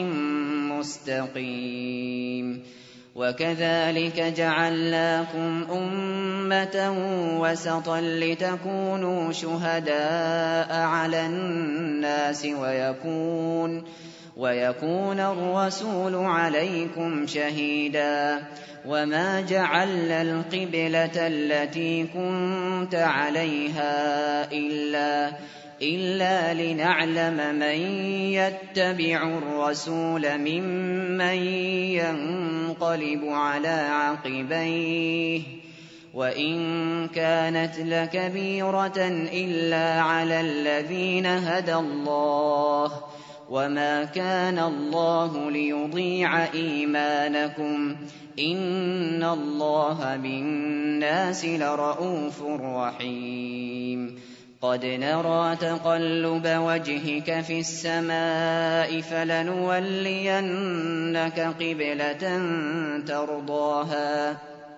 مستقيم وكذلك جعلناكم أمة وسطا لتكونوا شهداء على الناس ويكون, ويكون الرسول عليكم شهيدا وما جعلنا القبلة التي كنت عليها إلا, إلا لنعلم من يتبع الرسول ممن ينقلب على عقبيه وإن كانت لكبيرة إلا على الذين هدى الله وما كان الله ليضيع إيمانكم إن الله بالناس لرءوف رحيم قد نرى تقلب وجهك في السماء فلنولينك قبلة ترضاها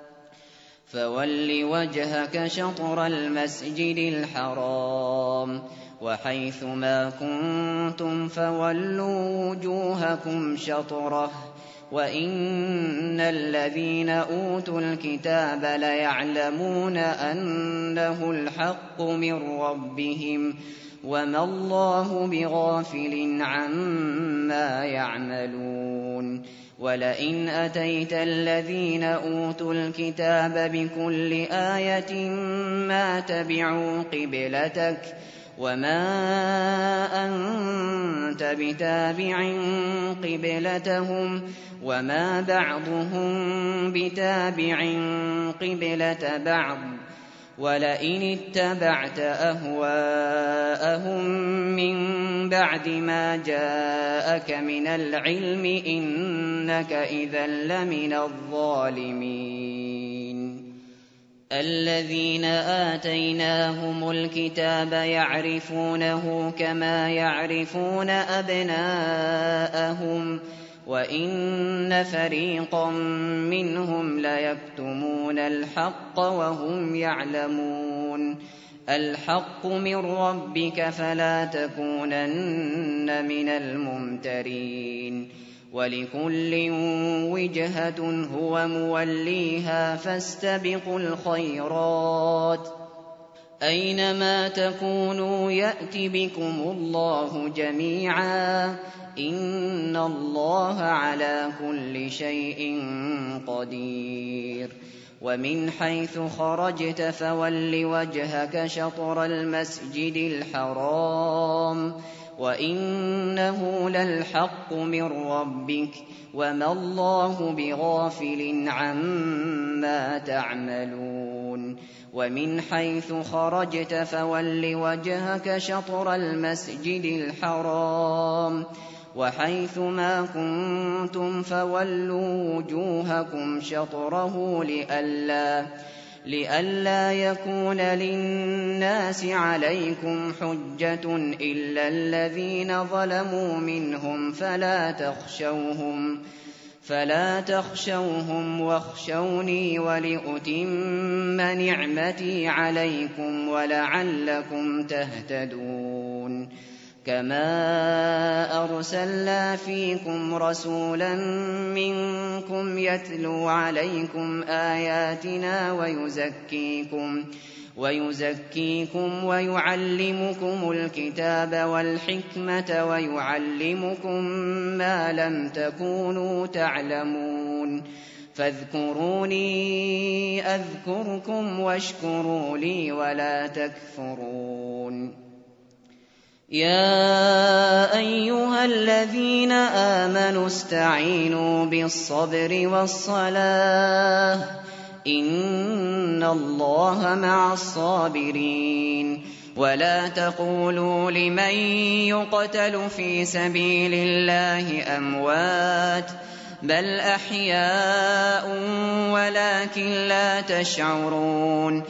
فول وجهك شطر المسجد الحرام وحيث ما كنتم فولوا وجوهكم شطره وإن الذين أوتوا الكتاب ليعلمون أنه الحق من ربهم وما الله بغافل عما يعملون ولئن أتيت الذين أوتوا الكتاب بكل آية ما تبعوا قبلتك وما أنت بتابع قبلتهم وما بعضهم بتابع قبلة بعض ولئن اتبعت أهواءهم من بعد ما جاءك من العلم إنك إذا لمن الظالمين الذين آتيناهم الكتاب يعرفونه كما يعرفون أبناءهم وإن فريقا منهم ليكتمون الحق وهم يعلمون الحق من ربك فلا تكونن من الممترين ولكل وجهة هو موليها فاستبقوا الخيرات أينما تكونوا يأت بكم الله جميعا إن الله على كل شيء قدير ومن حيث خرجت فول وجهك شطر المسجد الحرام وإنه للحق من ربك وما الله بغافل عما تعملون ومن حيث خرجت فول وجهك شطر المسجد الحرام وحيث ما كنتم فولوا وجوهكم شطره لئلا لئلا يكون للناس عليكم حجة إلا الذين ظلموا منهم فلا تخشوهم فلا تخشوهم واخشوني ولأتم نعمتي عليكم ولعلكم تهتدون كما أرسلنا فيكم رسولا منكم يتلو عليكم آياتنا ويزكيكم ويزكيكم ويعلمكم الكتاب والحكمة ويعلمكم ما لم تكونوا تعلمون فاذكروني أذكركم واشكروا لي ولا تكفرون يا أيها الذين آمنوا استعينوا بالصبر والصلاة إن الله مع الصابرين ولا تقولوا لمن يقتل في سبيل الله أموات بل أحياء ولكن لا تشعرون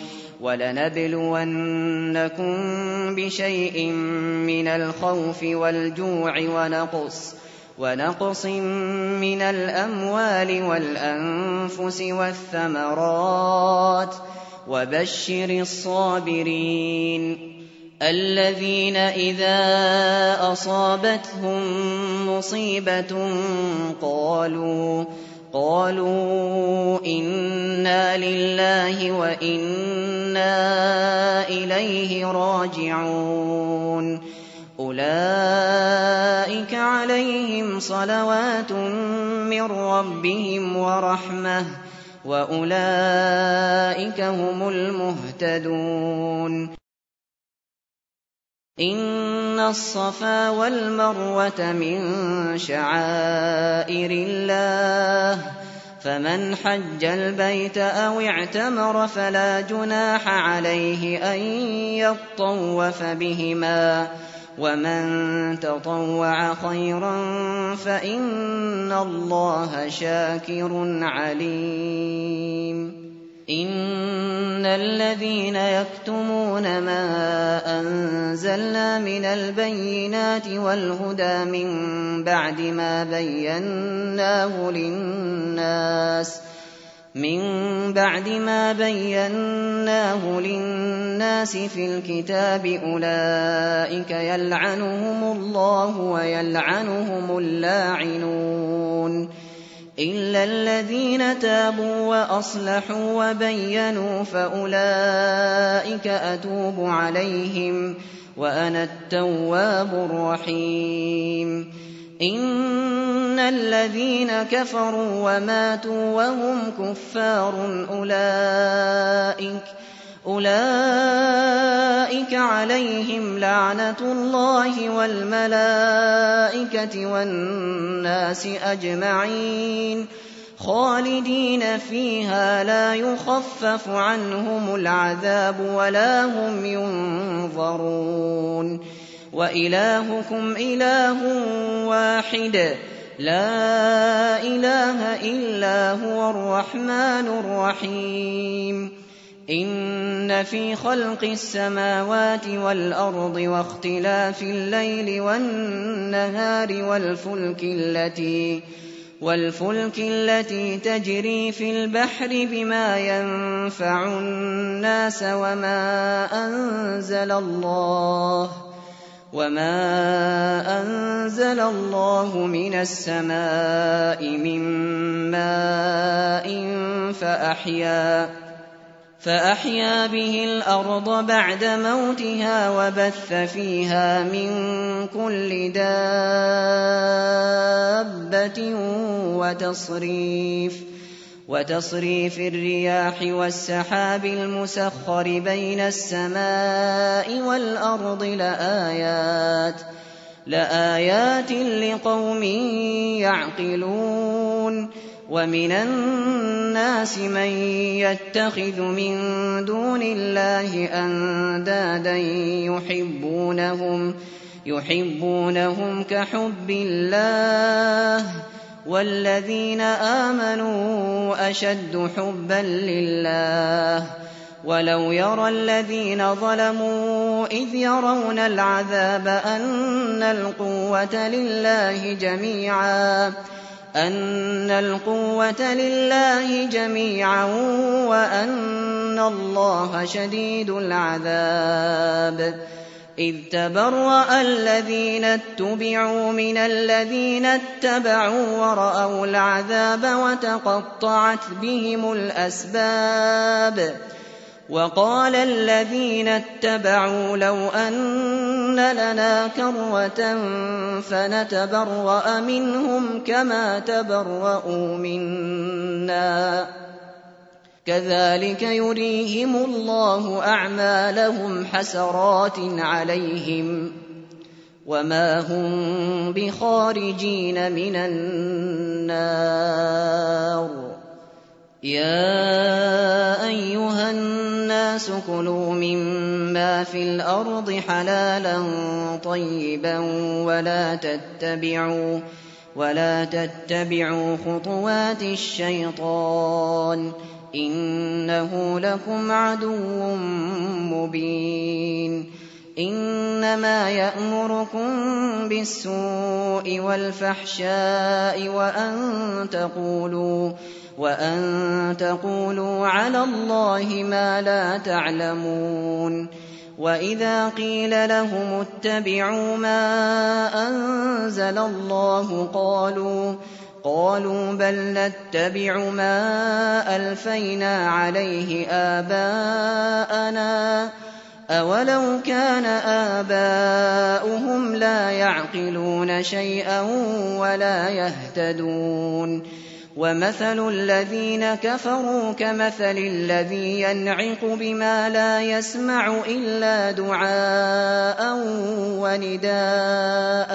ولنبلونكم بشيء من الخوف والجوع ونقص ونقص من الأموال والأنفس والثمرات وبشر الصابرين الذين إذا أصابتهم مصيبة قالوا قالوا إنا لله وإنا إليه راجعون أولئك عليهم صلوات من ربهم ورحمة وأولئك هم المهتدون إن الصفا والمروة من شعائر الله فمن حج البيت أو اعتمر فلا جناح عليه أن يطوف بهما ومن تطوع خيرا فإن الله شاكر عليم إن الذين يكتمون ما أنزلنا من البينات والهدى من بعد ما بيناه للناس من بعد ما بيناه للناس في الكتاب أولئك يلعنهم الله ويلعنهم اللاعنون إلا الذين تابوا وأصلحوا وبينوا فأولئك أتوب عليهم وأنا التواب الرحيم إن الذين كفروا وماتوا وهم كفار أولئك أولئك عليهم لعنة الله والملائكة والناس أجمعين خالدين فيها لا يخفف عنهم العذاب ولا هم ينظرون وإلهكم إله واحد لا إله إلا هو الرحمن الرحيم إن في خلق السماوات والأرض واختلاف الليل والنهار والفلك التي والفلك التي تجري في البحر بما ينفع الناس وما أنزل الله وما أنزل الله من السماء من ماء فأحيا فأحيا به الأرض بعد موتها وبث فيها من كل دابة وتصريف وتصريف الرياح والسحاب المسخر بين السماء والأرض لآيات لآيات لقوم يعقلون ومن الناس من يتخذ من دون الله أندادا يحبونهم يحبونهم كحب الله والذين آمنوا أشد حبا لله ولو يرى الذين ظلموا إذ يرون العذاب أن القوة لله جميعا أن القوة لله جميعا وأن الله شديد العذاب إذ تبرأ الذين اتبعوا من الذين اتبعوا ورأوا العذاب وتقطعت بهم الأسباب وقال الذين اتبعوا لو أن لنا كرة فنتبرأ منهم كما تبرؤوا منا كذلك يريهم الله أعمالهم حسرات عليهم وما هم بخارجين من النار يا أيها الناس كلوا مما في الأرض حلالا طيبا ولا تتبعوا ولا تتبعوا خطوات الشيطان إنه لكم عدو مبين إنما يأمركم بالسوء والفحشاء وأن تقولوا وأن تقولوا على الله ما لا تعلمون وإذا قيل لهم اتبعوا ما أنزل الله قالوا قالوا بل نتبع ما ألفينا عليه آباءنا أولو كان آباؤهم لا يعقلون شيئا ولا يهتدون ومثل الذين كفروا كمثل الذي ينعق بما لا يسمع إلا دعاء ونداء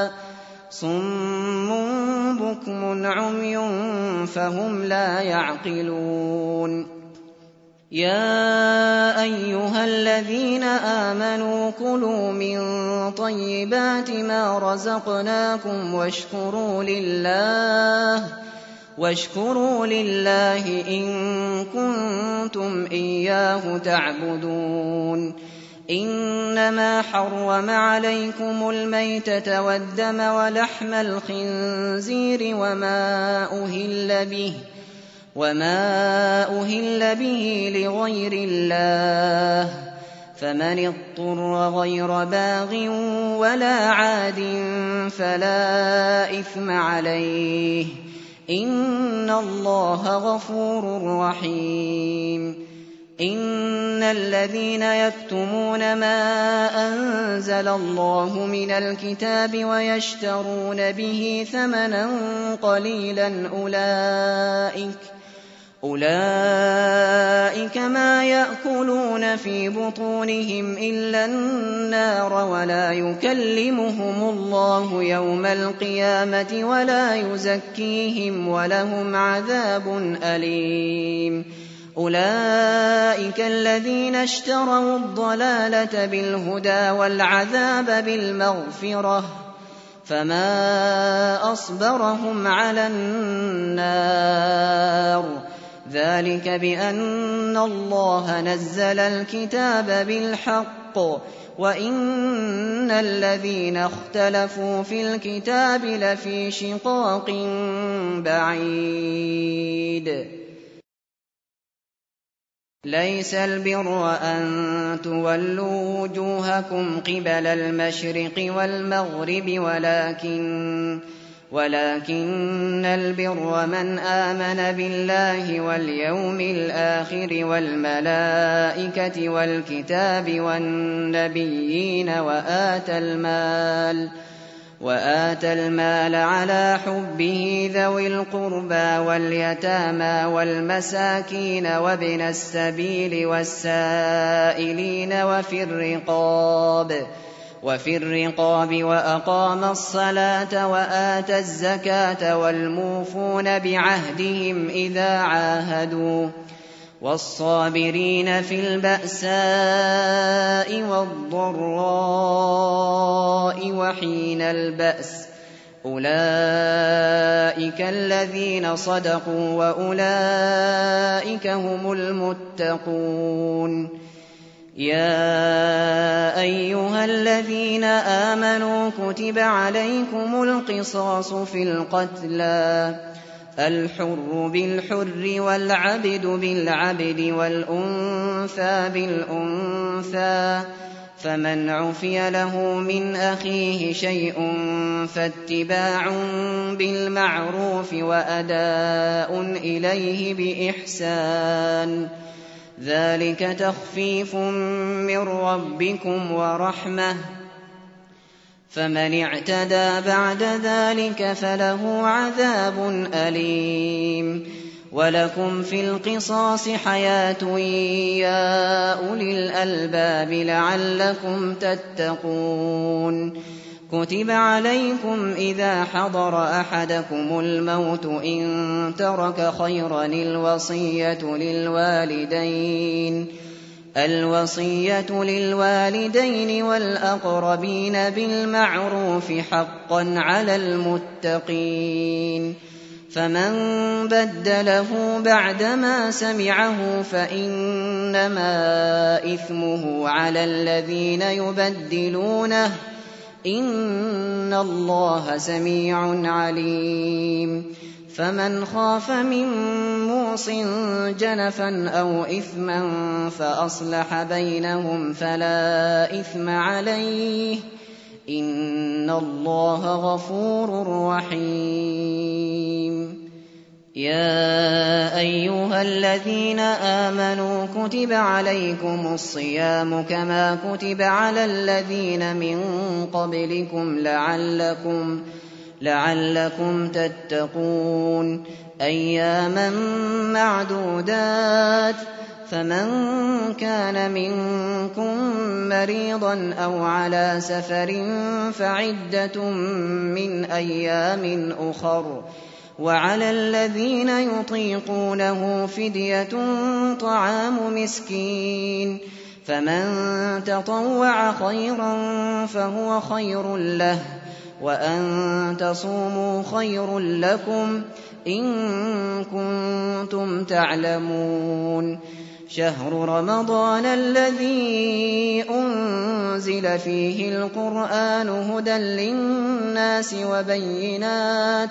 صم بكم عمي فهم لا يعقلون يا أيها الذين آمنوا كلوا من طيبات ما رزقناكم واشكروا لله واشكروا لله إن كنتم إياه تعبدون إنما حرم عليكم الميتة والدم ولحم الخنزير وما أهل به وما أهل به لغير الله فمن اضطر غير باغ ولا عاد فلا إثم عليه إن الله غفور رحيم إن الذين يكتمون ما أنزل الله من الكتاب ويشترون به ثمنا قليلا أولئك أولئك ما يأكلون في بطونهم إلا النار ولا يكلمهم الله يوم القيامة ولا يزكيهم ولهم عذاب أليم أولئك الذين اشتروا الضلالة بالهدى والعذاب بالمغفرة فما أصبرهم على النار ذلك بأن الله نزل الكتاب بالحق وإن الذين اختلفوا في الكتاب لفي شقاق بعيد ليس البر أن تولوا وجوهكم قبل المشرق والمغرب ولكن ولكن البر من آمن بالله واليوم الآخر والملائكة والكتاب والنبيين وآتى المال وآتى المال على حبه ذوي القربى واليتامى والمساكين وابن السبيل والسائلين وفي الرقاب وفي الرقاب وأقام الصلاة وآتى الزكاة والموفون بعهدهم إذا عاهدوا والصابرين في البأساء والضراء وحين البأس أولئك الذين صدقوا وأولئك هم المتقون يا أيها الذين آمنوا كتب عليكم القصاص في القتلى الحر بالحر والعبد بالعبد والأنثى بالأنثى فمن عفي له من أخيه شيء فاتباع بالمعروف وأداء إليه بإحسان ذلك تخفيف من ربكم ورحمة فمن اعتدى بعد ذلك فله عذاب أليم ولكم في القصاص حياة يا أولي الألباب لعلكم تتقون كتب عليكم إذا حضر أحدكم الموت إن ترك خيرا الوصية للوالدين الوصية للوالدين والأقربين بالمعروف حقا على المتقين فمن بدله بعدما سمعه فإنما إثمه على الذين يبدلونه إن الله سميع عليم فمن خاف من موص جنفا أو إثما فأصلح بينهم فلا إثم عليه إن الله غفور رحيم. يا أيها الذين آمنوا كتب عليكم الصيام كما كتب على الذين من قبلكم لعلكم لعلكم تتقون أياما معدودات فمن كان منكم مريضا أو على سفر فعدة من أيام أخر وعلى الذين يطيقونه فدية طعام مسكين فمن تطوع خيرا فهو خير له وأن تصوموا خير لكم إن كنتم تعلمون. شهر رمضان الذي أنزل فيه القرآن هدى للناس وبينات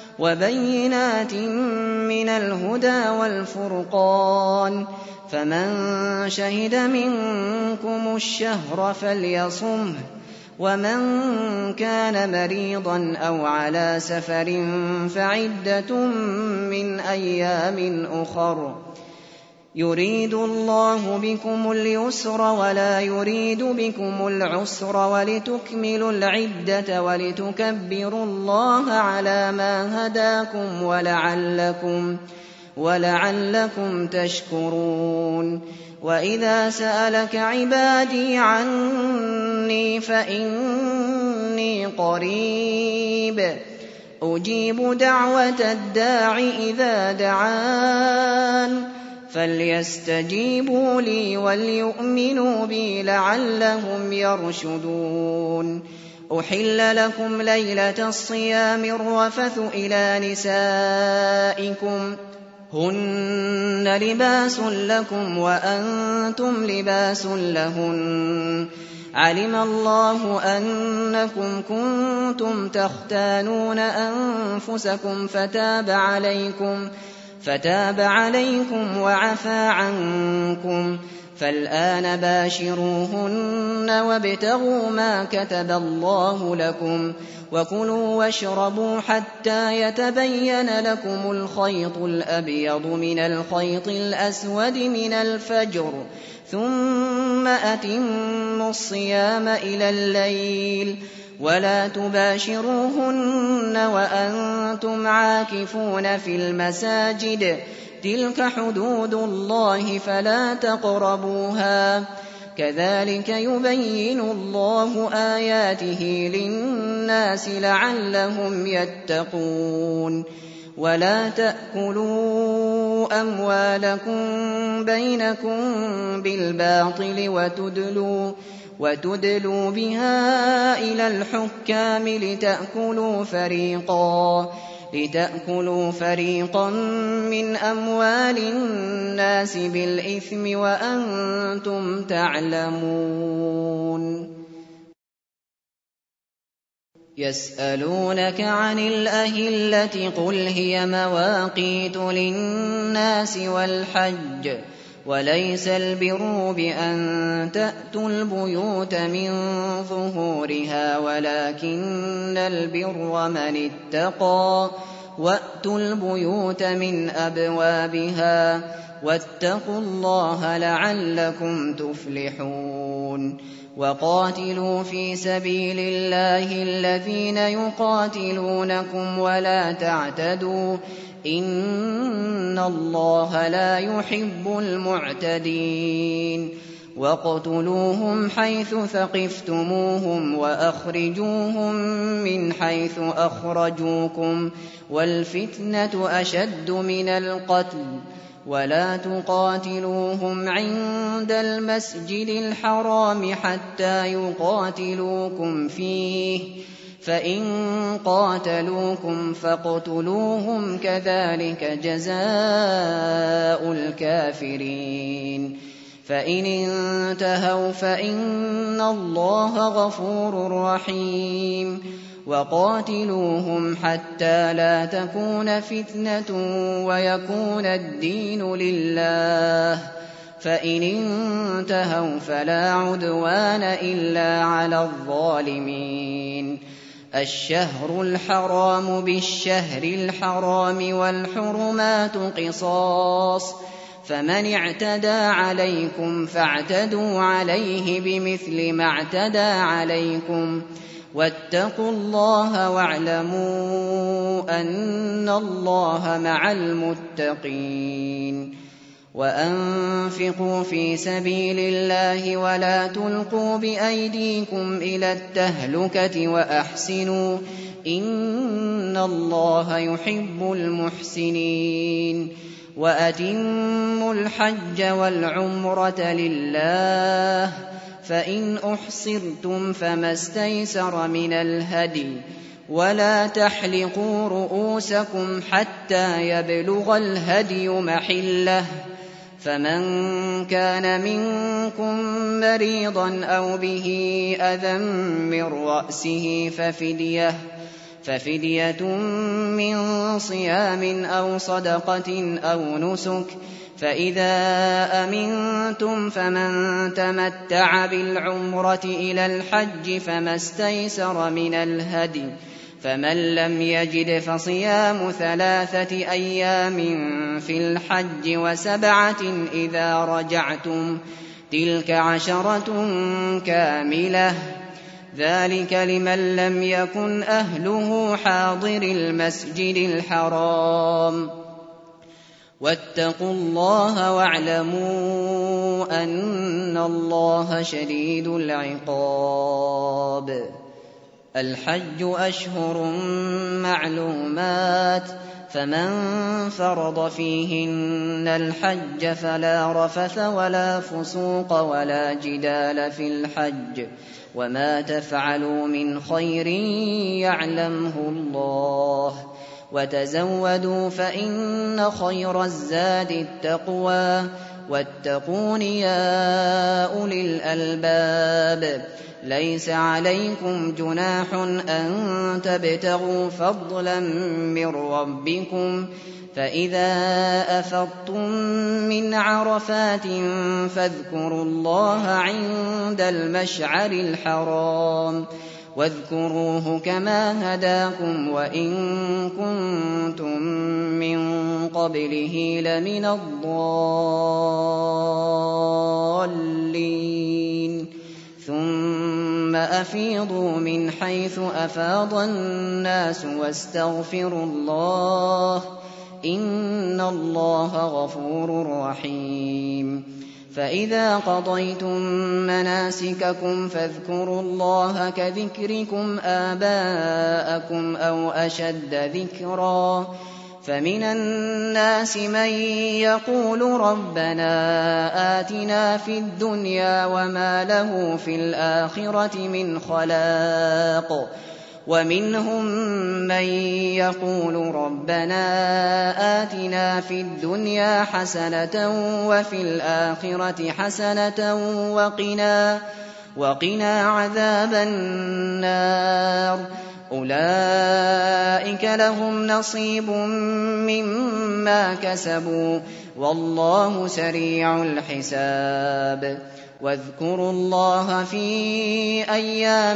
وبينات من الهدى والفرقان فمن شهد منكم الشهر فليصمه ومن كان مريضا أو على سفر فعدة من أيام أخر يريد الله بكم اليسر ولا يريد بكم العسر ولتكملوا العدة ولتكبروا الله على ما هداكم ولعلكم, ولعلكم تشكرون. وإذا سألك عبادي عني فإني قريب أجيب دعوة الداع إذا دعان فليستجيبوا لي وليؤمنوا بي لعلهم يرشدون. أحل لكم ليلة الصيام الرفث إلى نسائكم هن لباس لكم وأنتم لباس لهن علم الله أنكم كنتم تختانون أنفسكم فتاب عليكم فتاب عليكم وعفى عنكم فالآن باشروهن وابتغوا ما كتب الله لكم وكلوا واشربوا حتى يتبين لكم الخيط الأبيض من الخيط الأسود من الفجر ثم أتموا الصيام إلى الليل ولا تباشروهن وأنتم عاكفون في المساجد تلك حدود الله فلا تقربوها كذلك يبين الله آياته للناس لعلهم يتقون. ولا تأكلوا أموالكم بينكم بالباطل وتدلوا وتدلوا بها إلى الحكام لتأكلوا فريقا لتأكلوا فريقا من أموال الناس بالإثم وأنتم تعلمون. يسألونك عن الأهلة قل هي مواقيت للناس والحج وليس البر بأن تأتوا البيوت من ظهورها ولكن البر من اتقى وأتوا البيوت من أبوابها واتقوا الله لعلكم تفلحون. وقاتلوا في سبيل الله الذين يقاتلونكم ولا تعتدوا إن الله لا يحب المعتدين. واقتلوهم حيث ثقفتموهم وأخرجوهم من حيث أخرجوكم والفتنة أشد من القتل ولا تقاتلوهم عند المسجد الحرام حتى يقاتلوكم فيه فإن قاتلوكم فاقتلوهم كذلك جزاء الكافرين. فإن انتهوا فإن الله غفور رحيم. وقاتلوهم حتى لا تكون فتنة ويكون الدين لله، فإن انتهوا فلا عدوان إلا على الظالمين. الشهر الحرام بالشهر الحرام والحرمات قصاص، فمن اعتدى عليكم فاعتدوا عليه بمثل ما اعتدى عليكم، واتقوا الله واعلموا أن الله مع المتقين. وأنفقوا في سبيل الله ولا تلقوا بأيديكم إلى التهلكة وأحسنوا إن الله يحب المحسنين. وأتموا الحج والعمرة لله، فإن أحصرتم فما استيسر من الهدي، ولا تحلقوا رؤوسكم حتى يبلغ الهدي محله، فمن كان منكم مريضا أو به أذى من رأسه ففدية ففدية من صيام أو صدقة أو نسك، فإذا أمنتم فمن تمتع بالعمرة إلى الحج فما استيسر من الهدي، فمن لم يجد فصيام ثلاثة أيام في الحج وسبعة إذا رجعتم، تلك عشرة كاملة، ذلك لمن لم يكن أهله حاضر المسجد الحرام. واتقوا الله واعلموا أن الله شديد العقاب. الحج أشهر معلومات، فمن فرض فيهن الحج فلا رفث ولا فسوق ولا جدال في الحج، وما تفعلوا من خير يعلمه الله، وتزودوا فإن خير الزاد التقوى، واتقون يا أولي الألباب. ليس عليكم جناح أن تبتغوا فضلا من ربكم، فإذا أفضتم من عرفات فاذكروا الله عند المشعر الحرام، واذكروه كما هداكم وإن كنتم من قبله لمن الضالين. ثم أفيضوا من حيث أفاض الناس واستغفروا الله إن الله غفور رحيم. فإذا قضيتم مناسككم فاذكروا الله كذكركم آباءكم أو أشد ذكرا، فمن الناس من يقول ربنا آتنا في الدنيا وما له في الآخرة من خلاق، ومنهم من يقول ربنا آتنا في الدنيا حسنة وفي الآخرة حسنة وقنا, وقنا عذاب النار. أولئك لهم نصيب مما كسبوا والله سريع الحساب. واذكروا الله في أيام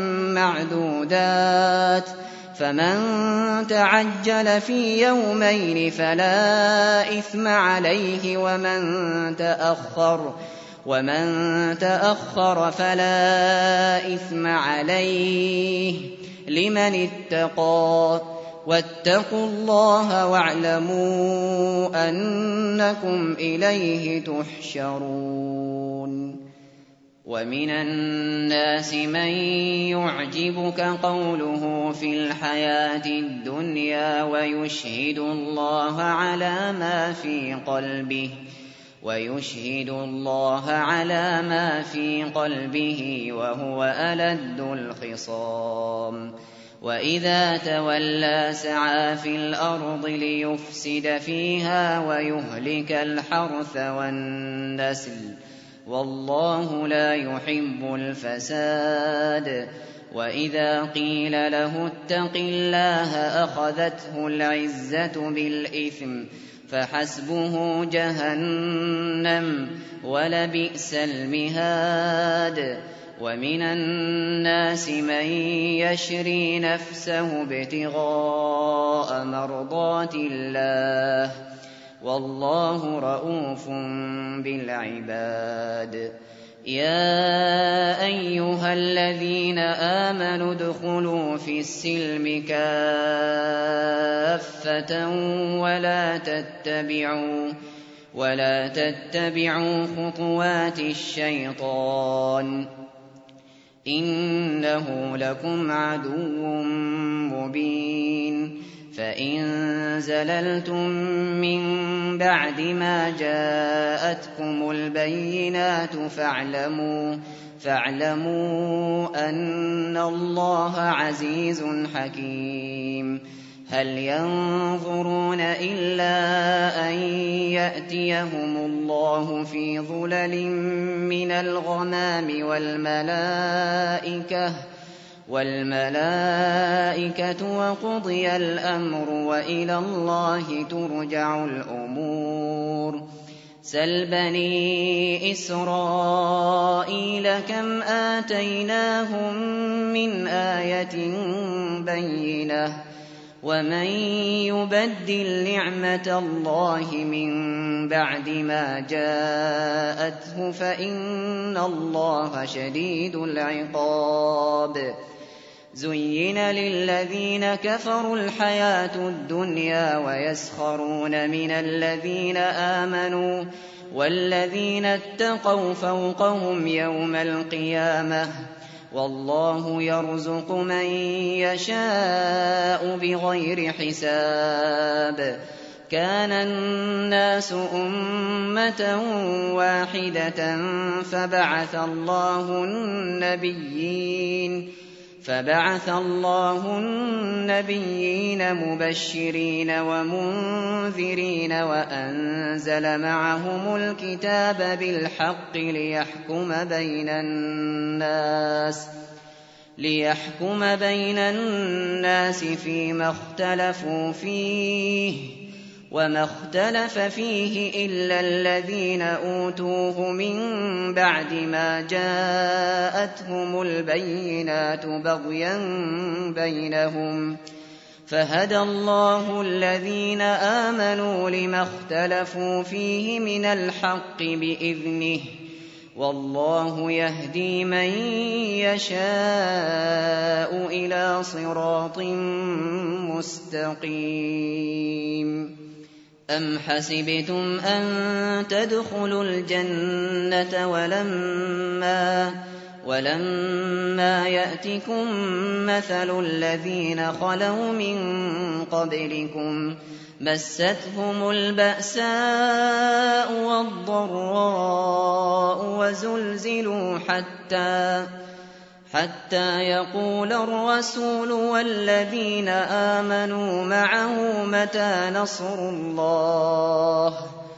معدودات، فمن تعجل في يومين فلا إثم عليه، ومن تأخر ومن تأخر فلا إثم عليه لمن اتقى. واتقوا الله واعلموا أنكم إليه تحشرون. ومن الناس من يعجبك قوله في الحياة الدنيا ويشهد الله على ما في قلبه ويشهد الله على ما في قلبه وهو ألد الخصام. وإذا تولى سعى في الأرض ليفسد فيها ويهلك الحرث والنسل والله لا يحب الفساد. وإذا قيل له اتق الله أخذته العزة بالإثم فحسبه جهنم ولبئس المهاد. ومن الناس من يشري نفسه ابتغاء مرضات الله والله رءوف بالعباد. يا أيها الذين آمنوا ادخلوا في السلم كافة ولا تتبعوا ولا تتبعوا خطوات الشيطان إنه لكم عدو مبين. فإن زللتم من بعد ما جاءتكم البينات فاعلموا فاعلموا أن الله عزيز حكيم. هل ينظرون إلا أن يأتيهم الله في ظلل من الغمام والملائكة والملائكة وقضي الأمر وإلى الله ترجع الأمور. سل بني إسرائيل كم آتيناهم من آية بينة ومن يبدل نعمة الله من بعد ما جاءته فإن الله شديد العقاب. زين للذين كفروا الحياة الدنيا ويسخرون من الذين آمنوا والذين اتقوا فوقهم يوم القيامة والله يرزق من يشاء بغير حساب. كان الناس أمة واحدة فبعث الله النبيين فبعث الله النبيين مبشرين ومنذرين وأنزل معهم الكتاب بالحق ليحكم بين الناس ليحكم بين الناس فيما اختلفوا فيه وما اختلف فيه إلا الذين أوتوه من بعد ما جاءتهم البينات بغيا بينهم فهدى الله الذين آمنوا لما اختلفوا فيه من الحق بإذنه والله يهدي من يشاء إلى صراط مستقيم. أم حسبتم أن تدخلوا الجنة ولما ولما يأتكم مثل الذين خلوا من قبلكم مستهم البأساء والضراء وزلزلوا حتى حتى يقول الرسول والذين آمنوا معه متى نصر الله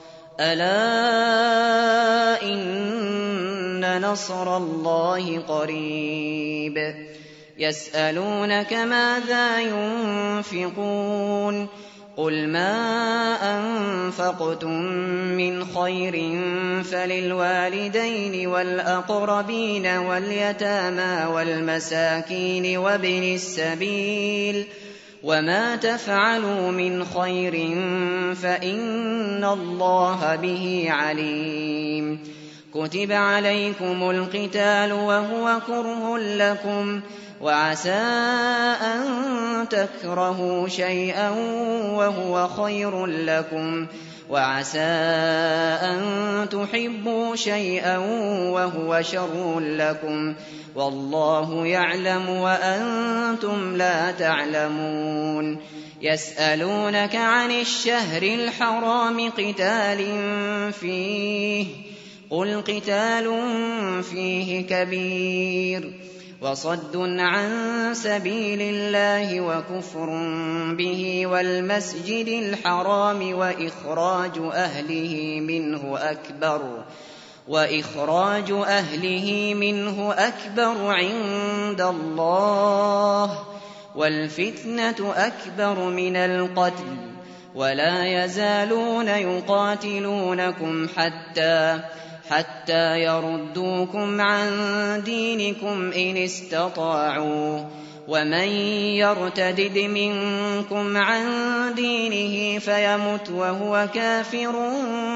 ألا إن نصر الله قريب. يسألونك ماذا ينفقون قل ما أنفقتم من خير فللوالدين والأقربين واليتامى والمساكين وابن السبيل وما تفعلوا من خير فإن الله به عليم. كتب عليكم القتال وهو كره لكم وعسى أن تكرهوا شيئا وهو خير لكم وعسى أن تحبوا شيئا وهو شر لكم والله يعلم وأنتم لا تعلمون. يسألونك عن الشهر الحرام قتال فيه قل قتال فيه كبير وصد عن سبيل الله وكفر به والمسجد الحرام وإخراج أهله منه أكبر وإخراج أهله منه أكبر عند الله والفتنة أكبر من القتل ولا يزالون يقاتلونكم حتى حتى يردوكم عن دينكم إن استطاعوا ومن يرتدد منكم عن دينه فيمت وهو كافر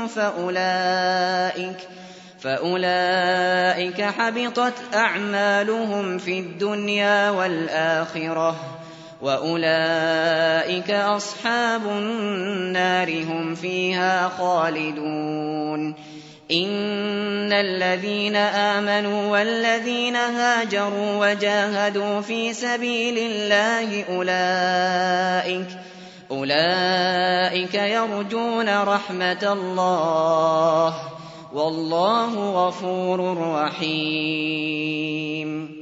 فأولئك فأولئك حبطت أعمالهم في الدنيا والآخرة وأولئك أصحاب النار هم فيها خالدون إن الذين آمنوا والذين هاجروا وجاهدوا في سبيل الله أولئك أولئك يرجون رحمة الله والله غفور رحيم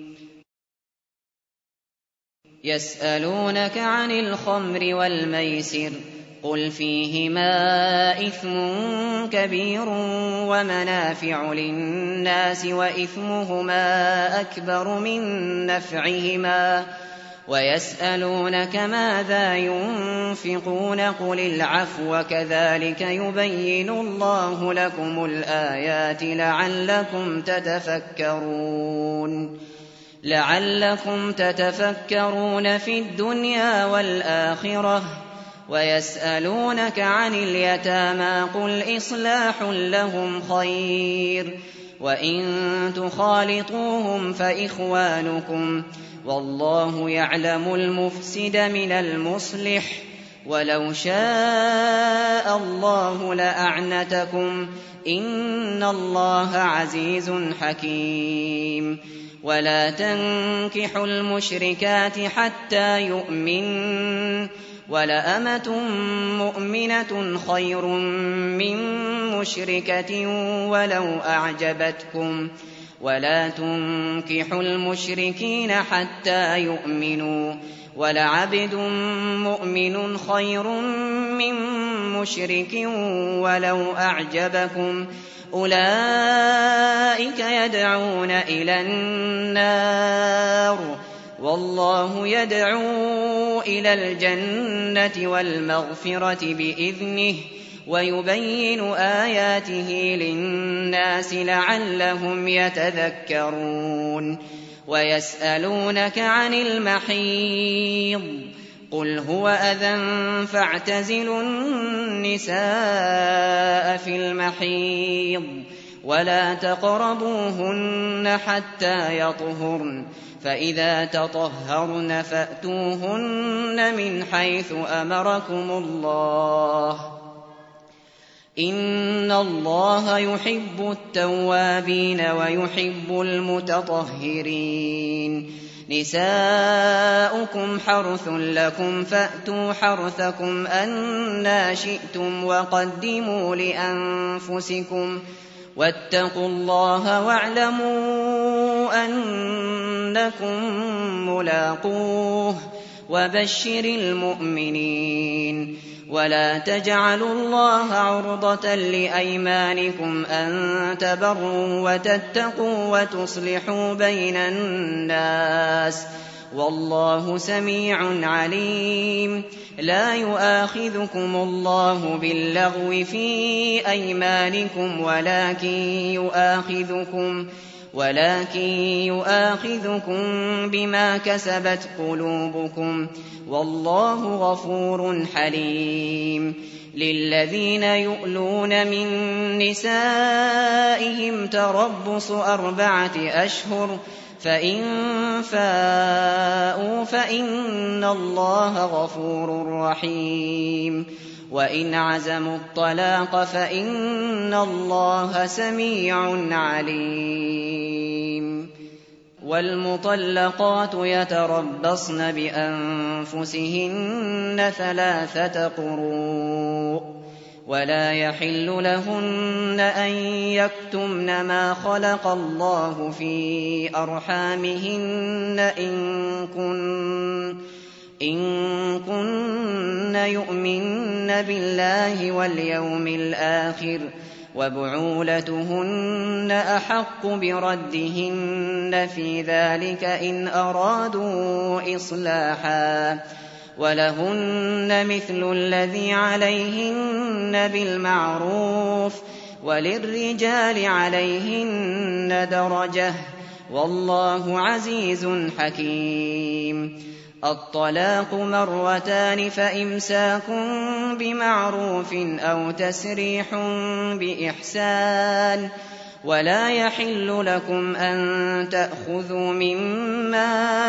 يسألونك عن الخمر والميسر قل فيهما إثم كبير ومنافع للناس وإثمهما أكبر من نفعهما ويسألونك ماذا ينفقون قل العفو كذلك يبين الله لكم الآيات لعلكم تتفكرون لعلكم تتفكرون في الدنيا والآخرة ويسألونك عن اليتامى قل إصلاح لهم خير وإن تخالطوهم فإخوانكم والله يعلم المفسد من المصلح ولو شاء الله لأعنتكم إن الله عزيز حكيم ولا تنكحوا المشركات حتى يؤمنوا ولأمة مؤمنة خير من مشركة ولو أعجبتكم ولا تنكحوا المشركين حتى يؤمنوا ولعبد مؤمن خير من مشرك ولو أعجبكم أولئك يدعون إلى النار والله يدعو إلى الجنة والمغفرة بإذنه ويبين آياته للناس لعلهم يتذكرون ويسألونك عن المحيض قل هو أذى فاعتزلوا النساء في المحيض ولا تقربوهن حتى يطهرن فإذا تطهرن فأتوهن من حيث أمركم الله إن الله يحب التوابين ويحب المتطهرين نساؤكم حرث لكم فأتوا حرثكم أنى شئتم وقدموا لأنفسكم واتقوا الله واعلموا أنكم ملاقوه وبشر المؤمنين ولا تجعلوا الله عرضة لأيمانكم أن تبروا وتتقوا وتصلحوا بين الناس والله سميع عليم لا يؤاخذكم الله باللغو في أيمانكم ولكن يؤاخذكم ولكن يؤاخذكم بما كسبت قلوبكم والله غفور حليم للذين يؤلون من نسائهم تربص أربعة أشهر فإن فاءوا فإن الله غفور رحيم وإن عزموا الطلاق فإن الله سميع عليم والمطلقات يتربصن بأنفسهن ثلاثة قروء ولا يحل لهن أن يكتمن ما خلق الله في أرحامهن إن كن إن كن يؤمن بالله واليوم الآخر وبعولتهن أحق بردهن في ذلك إن أرادوا إصلاحا ولهن مثل الذي عليهن بالمعروف وللرجال عليهن درجة والله عزيز حكيم. الطلاق مرتان فإمساك بمعروف أو تسريح بإحسان ولا يحل لكم أن تأخذوا مما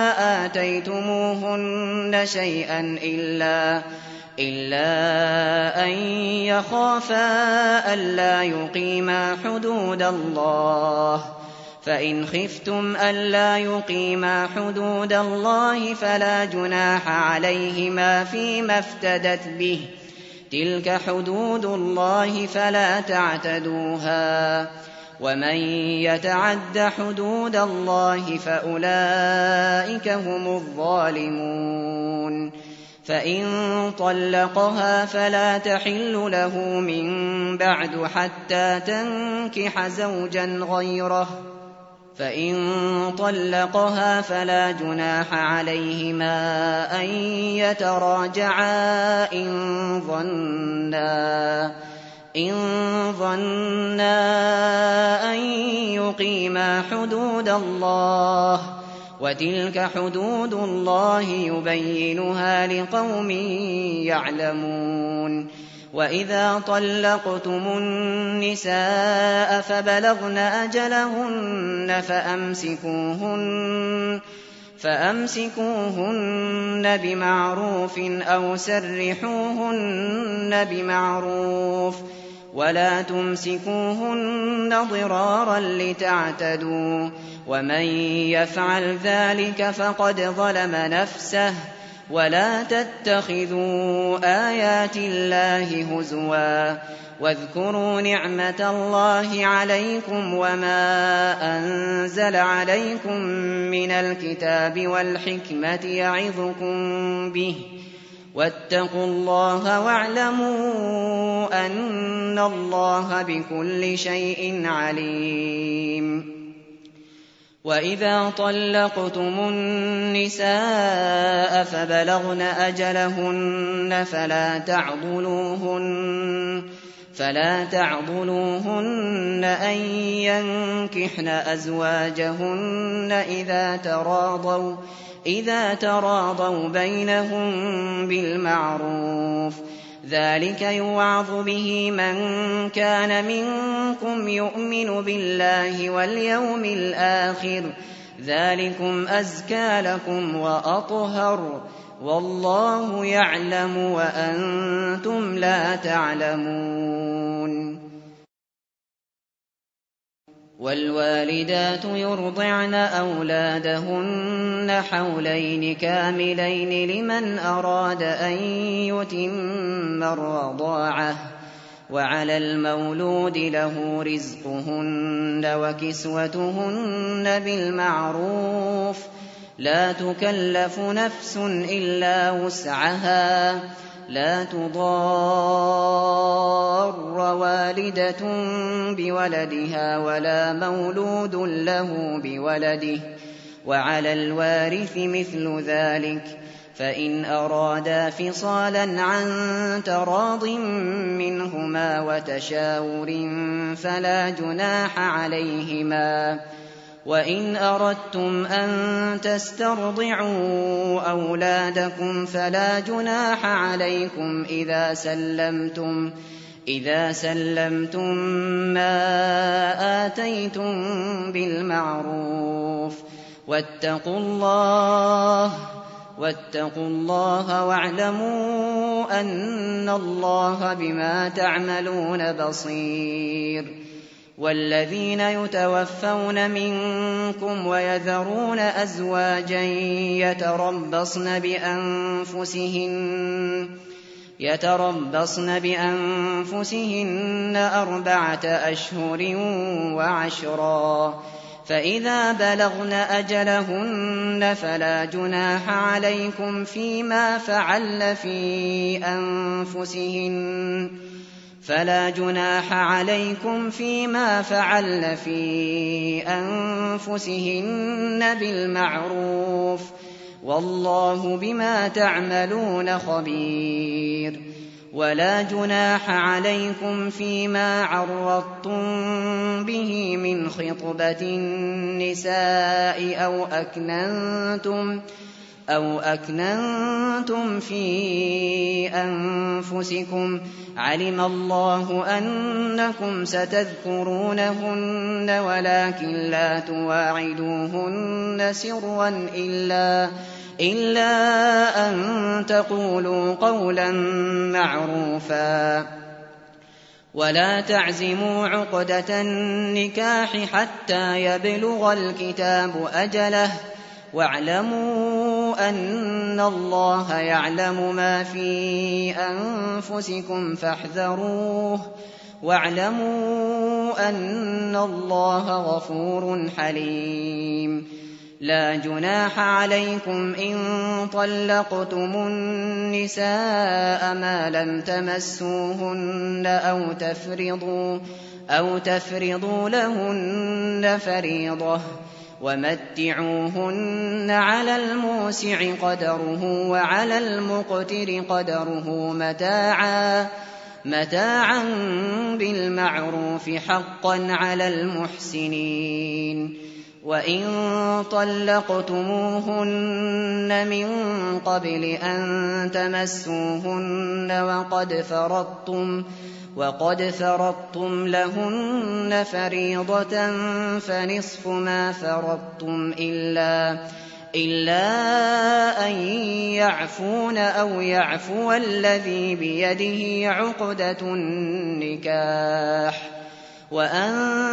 آتيتموهن شيئا إلا إلا أن يخافا ألا يقيما حدود الله فإن خفتم ألا يقيما حدود الله فلا جناح عليهما فيما افتدت به تلك حدود الله فلا تعتدوها ومن يتعد حدود الله فأولئك هم الظالمون. فإن طلقها فلا تحل له من بعد حتى تنكح زوجا غيره فإن طلقها فلا جناح عليهما أن يتراجعا إن ظنا إن ظنا أن يقيما حدود الله وتلك حدود الله يبينها لقوم يعلمون. وإذا طلقتم النساء فبلغن أجلهن فأمسكوهن فأمسكوهن بمعروف أو سرحوهن بمعروف ولا تمسكوهن ضرارا لتعتدوا ومن يفعل ذلك فقد ظلم نفسه ولا تتخذوا آيات الله هزوا واذكروا نعمة الله عليكم وما أنزل عليكم من الكتاب والحكمة يعظكم به واتقوا الله واعلموا أن الله بكل شيء عليم. وإذا طلقتم النساء فبلغن أجلهن فلا تعضلوهن فلا تعضلوهن أن ينكحن أزواجهن إذا تراضوا إذا تراضوا بينهم بالمعروف ذلك يوعظ به من كان منكم يؤمن بالله واليوم الآخر ذلكم أزكى لكم وأطهر والله يعلم وأنتم لا تعلمون. والوالدات يرضعن أولادهن حولين كاملين لمن أراد أن يتم الرضاعة وعلى المولود له رزقهن وكسوتهن بالمعروف لا تكلف نفس إلا وسعها لا تضار والدة بولدها ولا مولود له بولده وعلى الوارث مثل ذلك فإن أرادا فصالا عن تراض منهما وتشاور فلا جناح عليهما وإن أردتم أن تسترضعوا أولادكم فلا جناح عليكم إذا سلمتم إذا سلمتم ما آتيتم بالمعروف واتقوا الله واتقوا الله واعلموا أن الله بما تعملون بصير. والذين يتوفون منكم ويذرون أزواجا يتربصن بأنفسهن يتربصن بأنفسهن أربعة أشهر وعشرا فإذا بلغن أجلهن فلا جناح عليكم فيما فعل في أنفسهن فلا جناح عليكم فيما فعلن في أنفسهن بالمعروف والله بما تعملون خبير. ولا جناح عليكم فيما عرضتم به من خطبة النساء أو أكننتم أو أكننتم في أنفسكم علم الله أنكم ستذكرونهن ولكن لا تواعدوهن سرا إلا إلا أن تقولوا قولا معروفا ولا تعزموا عقدة النكاح حتى يبلغ الكتاب أجله واعلموا أن الله يعلم ما في أنفسكم فاحذروه واعلموا أن الله غفور حليم. لا جناح عليكم إن طلقتم النساء ما لم تمسوهن أو تفرضوا, أو تفرضوا لهن فريضة ومتعوهن على الموسع قدره وعلى المقتر قدره متاعا, متاعا بالمعروف حقا على المحسنين. وإن طلقتموهن من قبل أن تمسوهن وقد فرضتم وقد فرضتم لهن فريضة فنصف ما فرضتم إلا, إلا أن يعفون أو يعفو الذي بيده عقدة النكاح وأن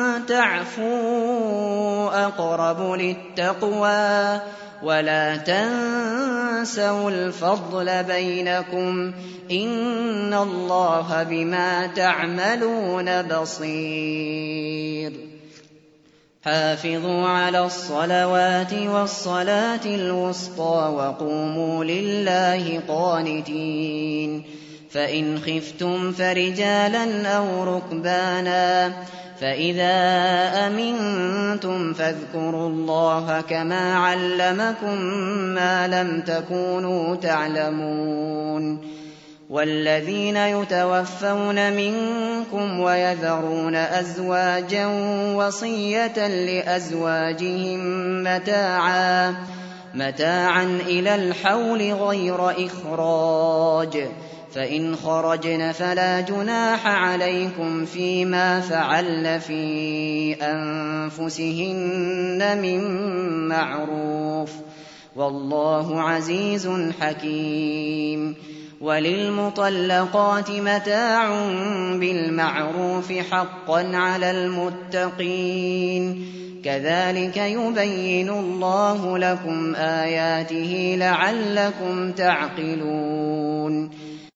تعفوا أقرب للتقوى ولا تنسوا الفضل بينكم إن الله بما تعملون بصير. حافظوا على الصلوات والصلاة الوسطى وقوموا لله قانتين. فإن خفتم فرجالا أو ركبانا فإذا أمنتم فاذكروا الله كما علمكم ما لم تكونوا تعلمون. والذين يتوفون منكم ويذرون أزواجا وصية لأزواجهم متاعا, متاعا إلى الحول غير إخراج فإن خرجن فلا جناح عليكم فيما فعلن في أنفسهن من معروف والله عزيز حكيم. وللمطلقات متاع بالمعروف حقا على المتقين كذلك يبين الله لكم آياته لعلكم تعقلون.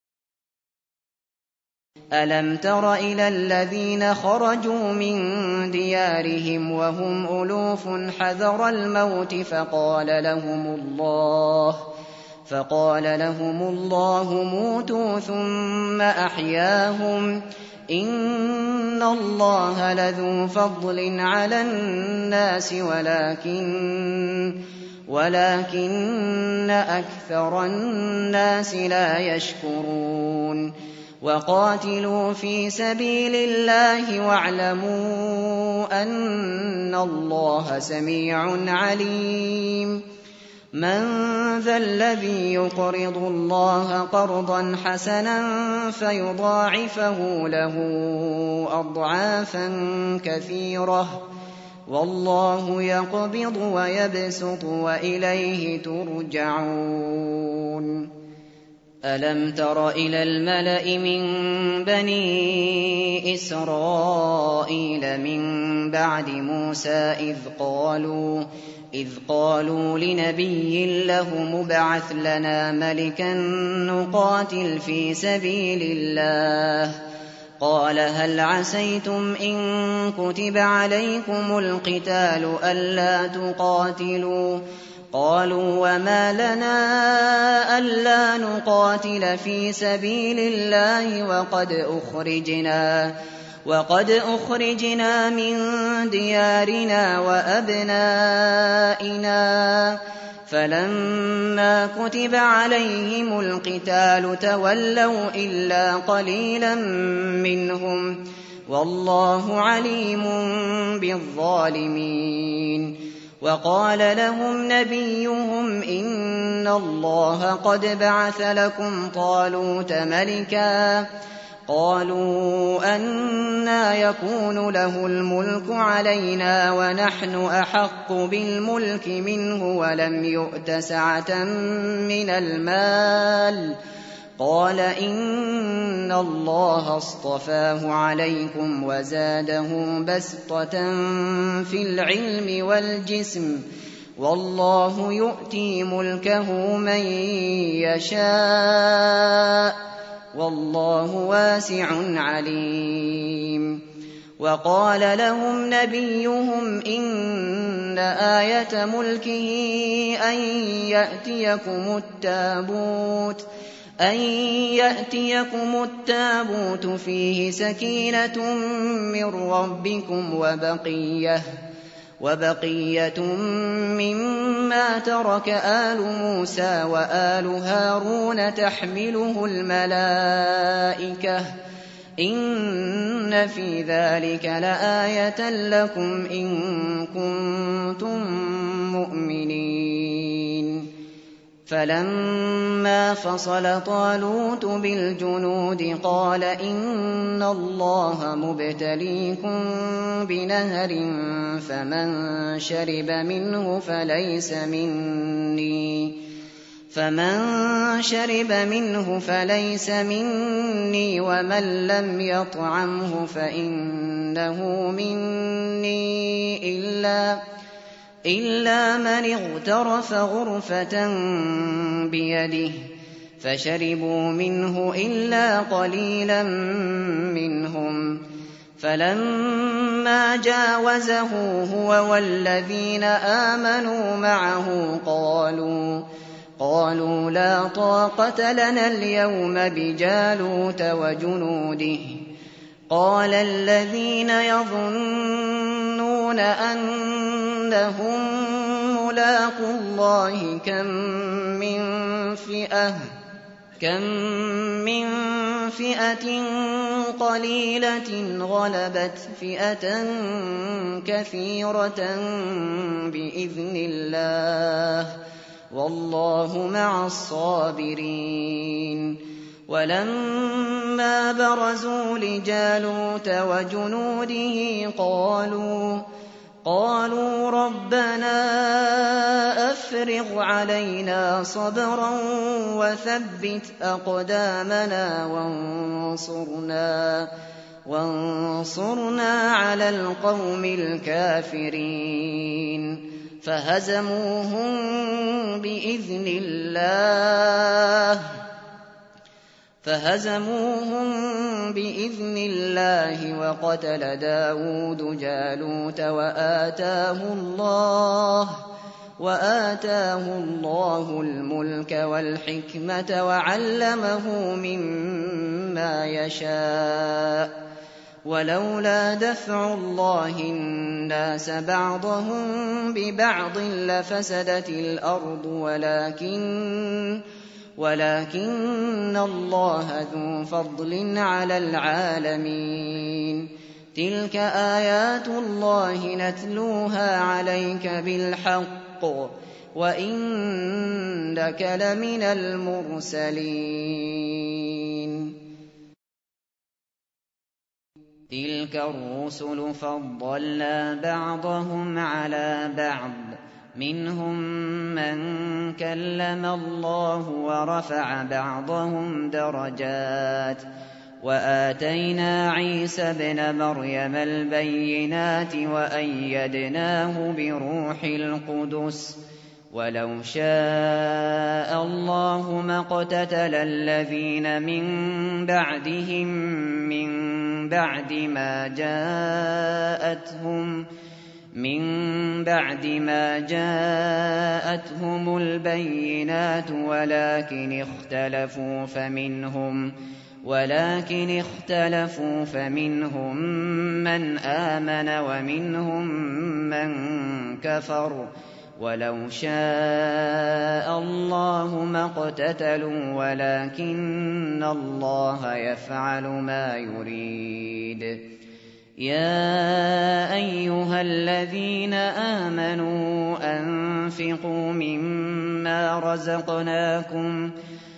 ألم تر إلى الذين خرجوا من ديارهم وهم ألوف حذر الموت فقال لهم الله فقال لهم الله موتوا ثم أحياهم إن الله لذو فضل على الناس ولكن ولكن أكثر الناس لا يشكرون. وقاتلوا في سبيل الله واعلموا أن الله سميع عليم. من ذا الذي يقرض الله قرضا حسنا فيضاعفه له أضعافا كثيرة والله يقبض ويبسط وإليه ترجعون. ألم تر إلى الملأ من بني إسرائيل من بعد موسى إذ قالوا إذ قالوا لنبي له مبعث لنا ملكا نقاتل في سبيل الله قال هل عسيتم إن كتب عليكم القتال ألا تقاتلوا قالوا وما لنا ألا نقاتل في سبيل الله وقد أخرجنا وقد أخرجنا من ديارنا وأبنائنا فلما كتب عليهم القتال تولوا إلا قليلا منهم والله عليم بالظالمين. وقال لهم نبيهم إن الله قد بعث لكم طالوت ملكا قالوا أنى يكون له الملك علينا ونحن أحق بالملك منه ولم يؤت سعة من المال قال إن الله اصطفاه عليكم وزاده بسطة في العلم والجسم والله يؤتي ملكه من يشاء والله واسع عليم. وقال لهم نبيهم إن آية ملكه أن يأتيكم التابوت أن يأتيكم التابوت فيه سكينة من ربكم وبقية وبقية مما ترك آل موسى وآل هارون تحمله الملائكة إن في ذلك لآية لكم إن كنتم مؤمنين. فلما فصل طالوت بالجنود قال إن الله مبتليكم بنهر فمن شرب منه فليس مني فمن شرب منه فليس مني ومن لم يطعمه فإنه مني إلا إلا من اغترف غرفة بيده فشربوا منه إلا قليلا منهم فلما جاوزه هو والذين آمنوا معه قالوا قالوا لا طاقة لنا اليوم بجالوت وجنوده قال الذين يظنون أنهم ملاقو الله كم من فئة كم من فئة قليلة غلبت فئة كثيرة بإذن الله والله مع الصابرين. ولما برزوا لجالوت وجنوده قالوا قالوا ربنا أفرغ علينا صبرا وثبت أقدامنا وانصرنا وانصرنا على القوم الكافرين فهزموهم بإذن الله فهزموهم بإذن الله وقتل داود جالوت وآتاه الله وآتاه الله الملك والحكمة وعلمه مما يشاء ولولا دفع الله الناس بعضهم ببعض لفسدت الأرض ولكن ولكن الله ذو فضل على العالمين. تلك آيات الله نتلوها عليك بالحق وإنك لمن المرسلين. تلك الرسل فضلنا بعضهم على بعض منهم من كلم الله ورفع بعضهم درجات وآتينا عيسى ابن مريم البينات وأيدناه بروح القدس ولو شاء الله ما اقتتل الذين من بعدهم من بعد ما جاءتهم من بعد ما جاءتهم البينات ولكن اختلفوا فمنهم ولكن اختلفوا فمنهم من آمن ومنهم من كفر ولو شاء الله ما اقتتلوا ولكن الله يفعل ما يريد. يا أيها الذين آمنوا أنفقوا مما رزقناكم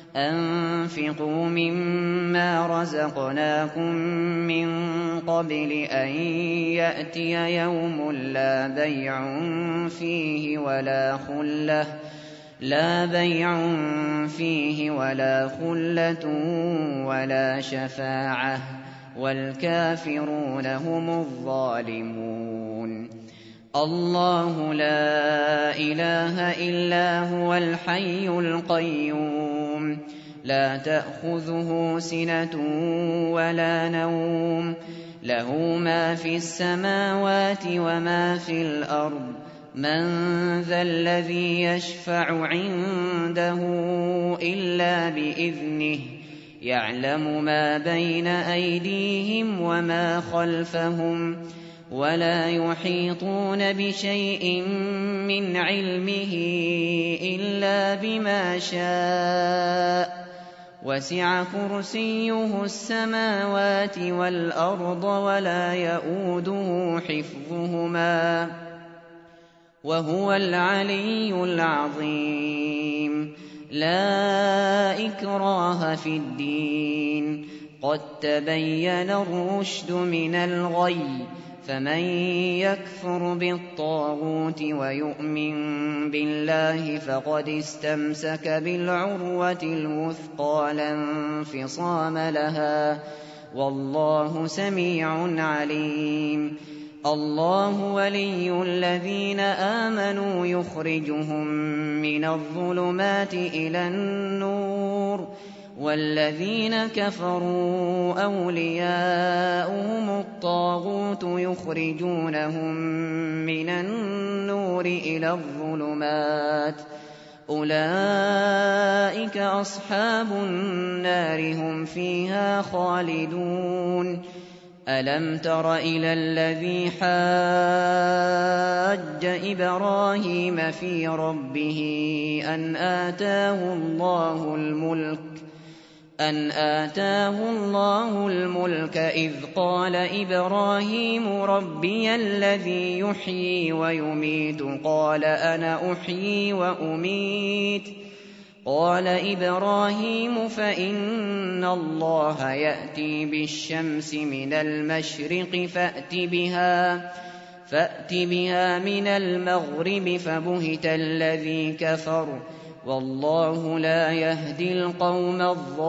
أنفقوا مما رزقناكم من قبل أن يأتي يوم لا بيع فيه ولا خلة لا بيع فيه ولا خلة ولا شفاعة والكافرون هم الظالمون. الله لا إله إلا هو الحي القيوم لا تأخذه سنة ولا نوم له ما في السماوات وما في الأرض من ذا الذي يشفع عنده إلا بإذنه يعلم ما بين أيديهم وما خلفهم ولا يحيطون بشيء من علمه إلا بما شاء وسع كرسيه السماوات والأرض ولا يئوده حفظهما وهو العلي العظيم. لا إكراه في الدين قد تبين الرشد من الغي فمن يكفر بالطاغوت ويؤمن بالله فقد استمسك بالعروة الوثقى لا انفصام لها والله سميع عليم. الله ولي الذين آمنوا يخرجهم من الظلمات إلى النور والذين كفروا أولياؤهم الطاغوت يخرجونهم من النور إلى الظلمات أولئك أصحاب النار هم فيها خالدون. ألم تر إلى الذي حاج إبراهيم في ربه أن آتاه الله الملك أن آتاه الله الملك إذ قال إبراهيم ربي الذي يحيي ويميت قال أنا أحيي وأميت قال إبراهيم فإن الله يأتي بالشمس من المشرق فأت بها فأت بها من المغرب فبهت الذي كفر والله لا يهدي القوم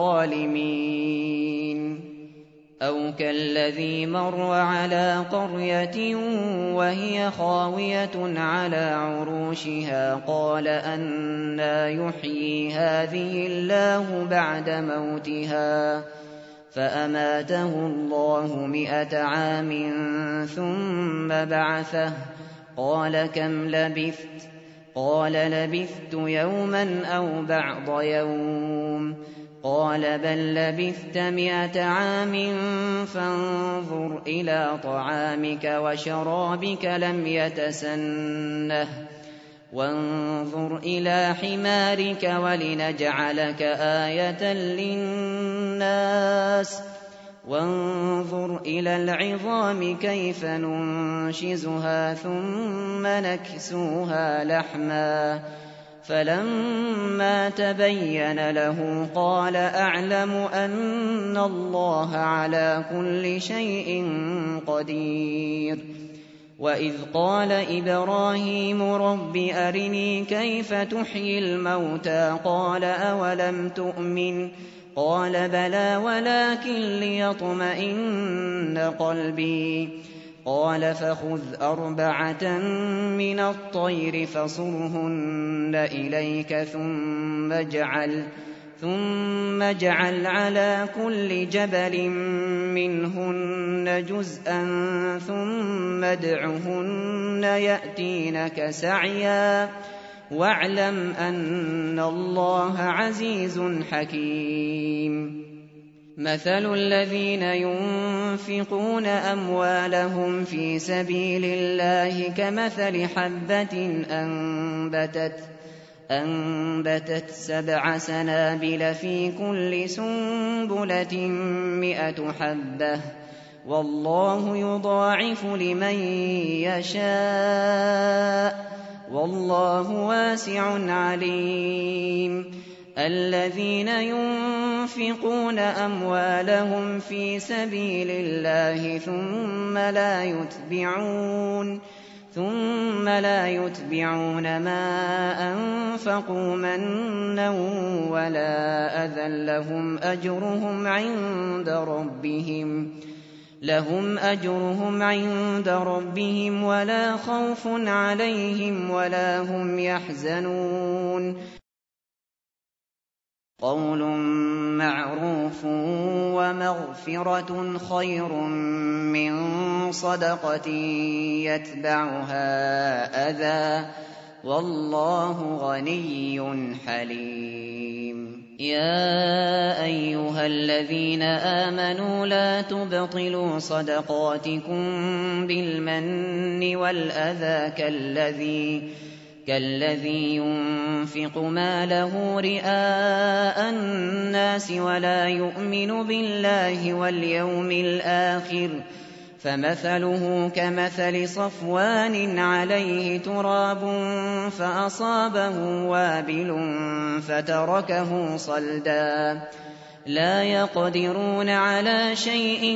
الظالمين. أو كالذي مر على قرية وهي خاوية على عروشها قال أنى يحيي هذه الله بعد موتها فأماته الله مئة عام ثم بعثه قال كم لبثت قال لبثت يوما أو بعض يوم قال بل لبثت مئة عام فانظر إلى طعامك وشرابك لم يتسنه وانظر إلى حمارك ولنجعلك آية للناس وانظر إلى العظام كيف ننشزها ثم نكسوها لحما فلما تبين له قال أعلم أن الله على كل شيء قدير. وإذ قال إبراهيم رب أرني كيف تحيي الموتى قال أولم تؤمن قال بلى ولكن ليطمئن قلبي قال فخذ أربعة من الطير فصرهن إليك ثم اجعل ثم اجعل على كل جبل منهن جزءا ثم ادعهن يأتينك سعيا واعلم أن الله عزيز حكيم. مثل الذين ينفقون أموالهم في سبيل الله كمثل حبة أنبتت أنبتت سبع سنابل في كل سنبلة مئة حبة والله يضاعف لمن يشاء والله واسع عليم. الذين ينفقون أموالهم في سبيل الله ثم لا يتبعون ثم لا يتبعون ما أنفقوا منا ولا أذى لهم أجرهم عند ربهم لهم أجرهم عند ربهم ولا خوف عليهم ولا هم يحزنون. قول معروف ومغفرة خير من صدقة يتبعها أذى والله غني حليم. يا أيها الذين آمنوا لا تبطلوا صدقاتكم بالمن والأذى كالذي كالذي ينفق ماله رئاء الناس ولا يؤمن بالله واليوم الآخر فمثله كمثل صفوان عليه تراب فأصابه وابل فتركه صلدا لا يقدرون على شيء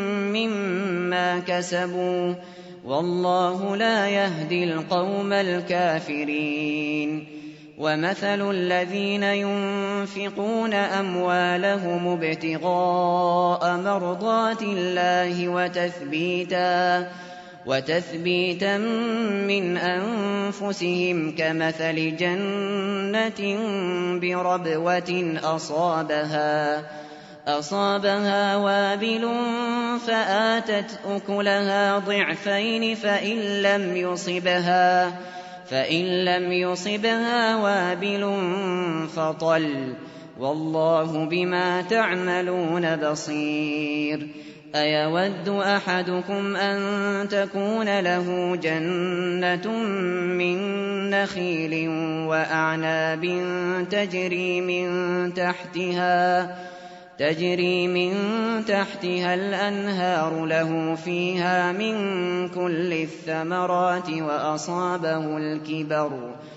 مما كسبوا والله لا يهدي القوم الكافرين. ومثل الذين ينفقون أموالهم ابتغاء مرضات الله وتثبيتا وتثبيتا من أنفسهم كمثل جنة بربوة أصابها أصابها وابل فآتت أكلها ضعفين فإن لم يصبها فإن لم يصبها وابل فطل والله بما تعملون بصير. أيود أحدكم أن تكون له جنة من نخيل وأعناب تجري من تحتها تجري من تحتها الأنهار له فيها من كل الثمرات وأصابه الكبر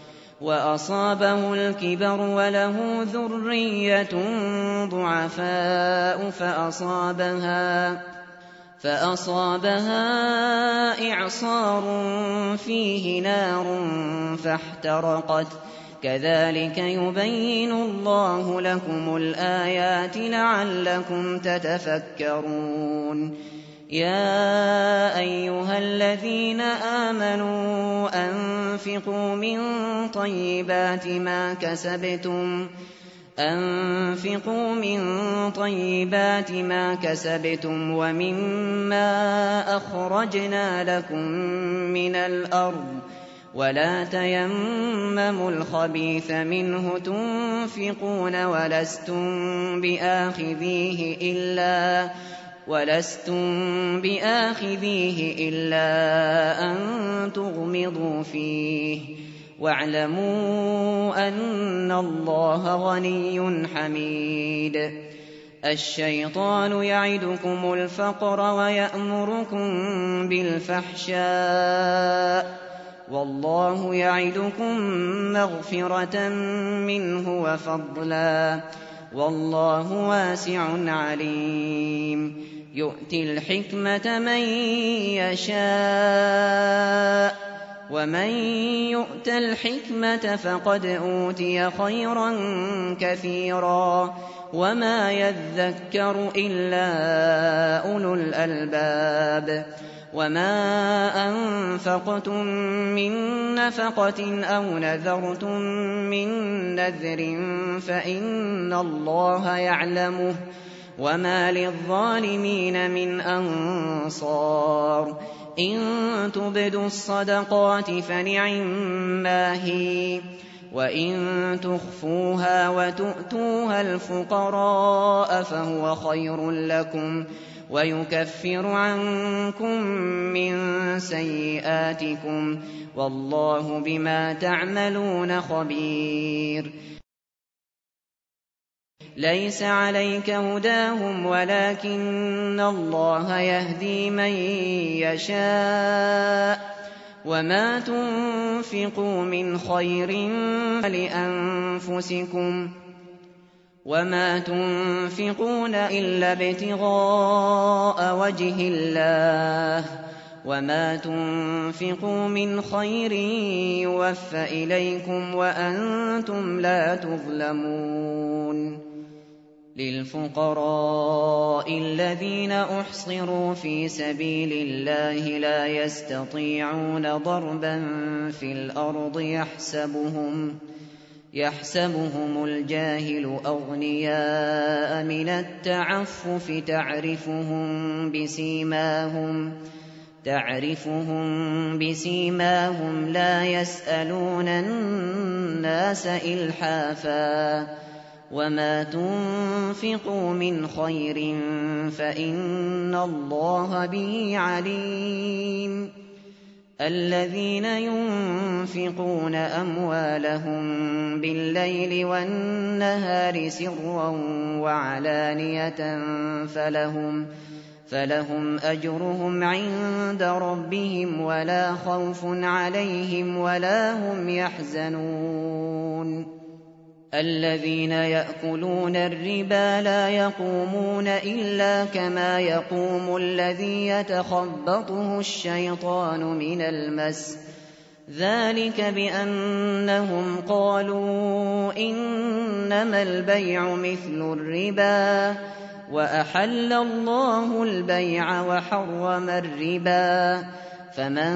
وأصابه الكبر وله ذرية ضعفاء فأصابها فأصابها إعصار فيه نار فاحترقت كذلك يبين الله لكم الآيات لعلكم تتفكرون. يا أيها الذين آمنوا أنفقوا من طيبات ما كسبتم أنفقوا من طيبات ما كسبتم ومما أخرجنا لكم من الأرض ولا تيمموا الخبيث منه تنفقون ولستم بآخذيه إلا ولستم بآخذيه إلا أن تغمضوا فيه واعلموا أن الله غني حميد. الشيطان يعدكم الفقر ويأمركم بالفحشاء والله يعدكم مغفرة منه وفضلا والله واسع عليم. يؤتي الحكمة من يشاء ومن يؤت الحكمة فقد أوتي خيرا كثيرا وما يذكر إلا أولو الألباب. وما أنفقتم من نفقة أو نذرتم من نذر فإن الله يعلمه وما للظالمين من أنصار إن تبدوا الصدقات فنعما هي وإن تخفوها وتؤتوها الفقراء فهو خير لكم ويكفر عنكم من سيئاتكم والله بما تعملون خبير ليس عليك هداهم ولكن الله يهدي من يشاء وما تنفقوا من خير فلأنفسكم وما تنفقون إلا ابتغاء وجه الله وما تنفقوا من خير يوفى إليكم وأنتم لا تظلمون للفقراء الذين أحصروا في سبيل الله لا يستطيعون ضربا في الأرض يحسبهم يحسبهم الجاهل أغنياء من التعفف تعرفهم بسيماهم تعرفهم بسيماهم لا يسألون الناس إلحافا وما تنفقوا من خير فإن الله به عليم الذين ينفقون أموالهم بالليل والنهار سرا وعلانية فلهم فلهم أجرهم عند ربهم ولا خوف عليهم ولا هم يحزنون الذين يأكلون الربا لا يقومون إلا كما يقوم الذي يتخبطه الشيطان من المس ذلك بأنهم قالوا إنما البيع مثل الربا وأحل الله البيع وحرم الربا فمن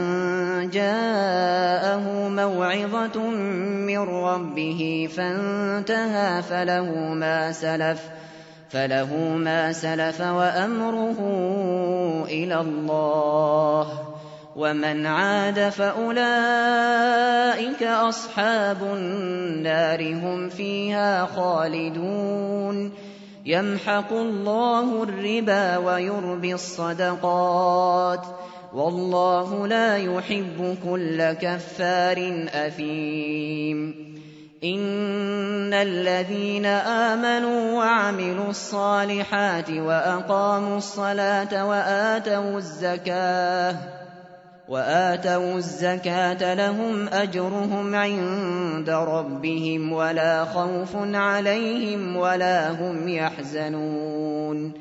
جاءه موعظة من ربه فانتهى فله ما سلف فله ما سلف وأمره إلى الله ومن عاد فأولئك أصحاب النار هم فيها خالدون يمحق الله الربا ويربي الصدقات والله لا يحب كل كفار أثيم إن الذين آمنوا وعملوا الصالحات وأقاموا الصلاة وآتوا الزكاة وآتوا الزكاة لهم أجرهم عند ربهم ولا خوف عليهم ولا هم يحزنون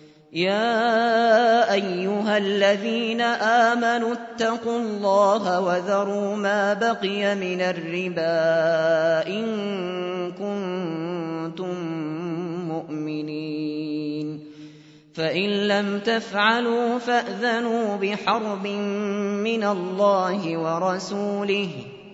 يا أيها الذين آمنوا اتقوا الله وذروا ما بقي من الربا إن كنتم مؤمنين فإن لم تفعلوا فأذنوا بحرب من الله ورسوله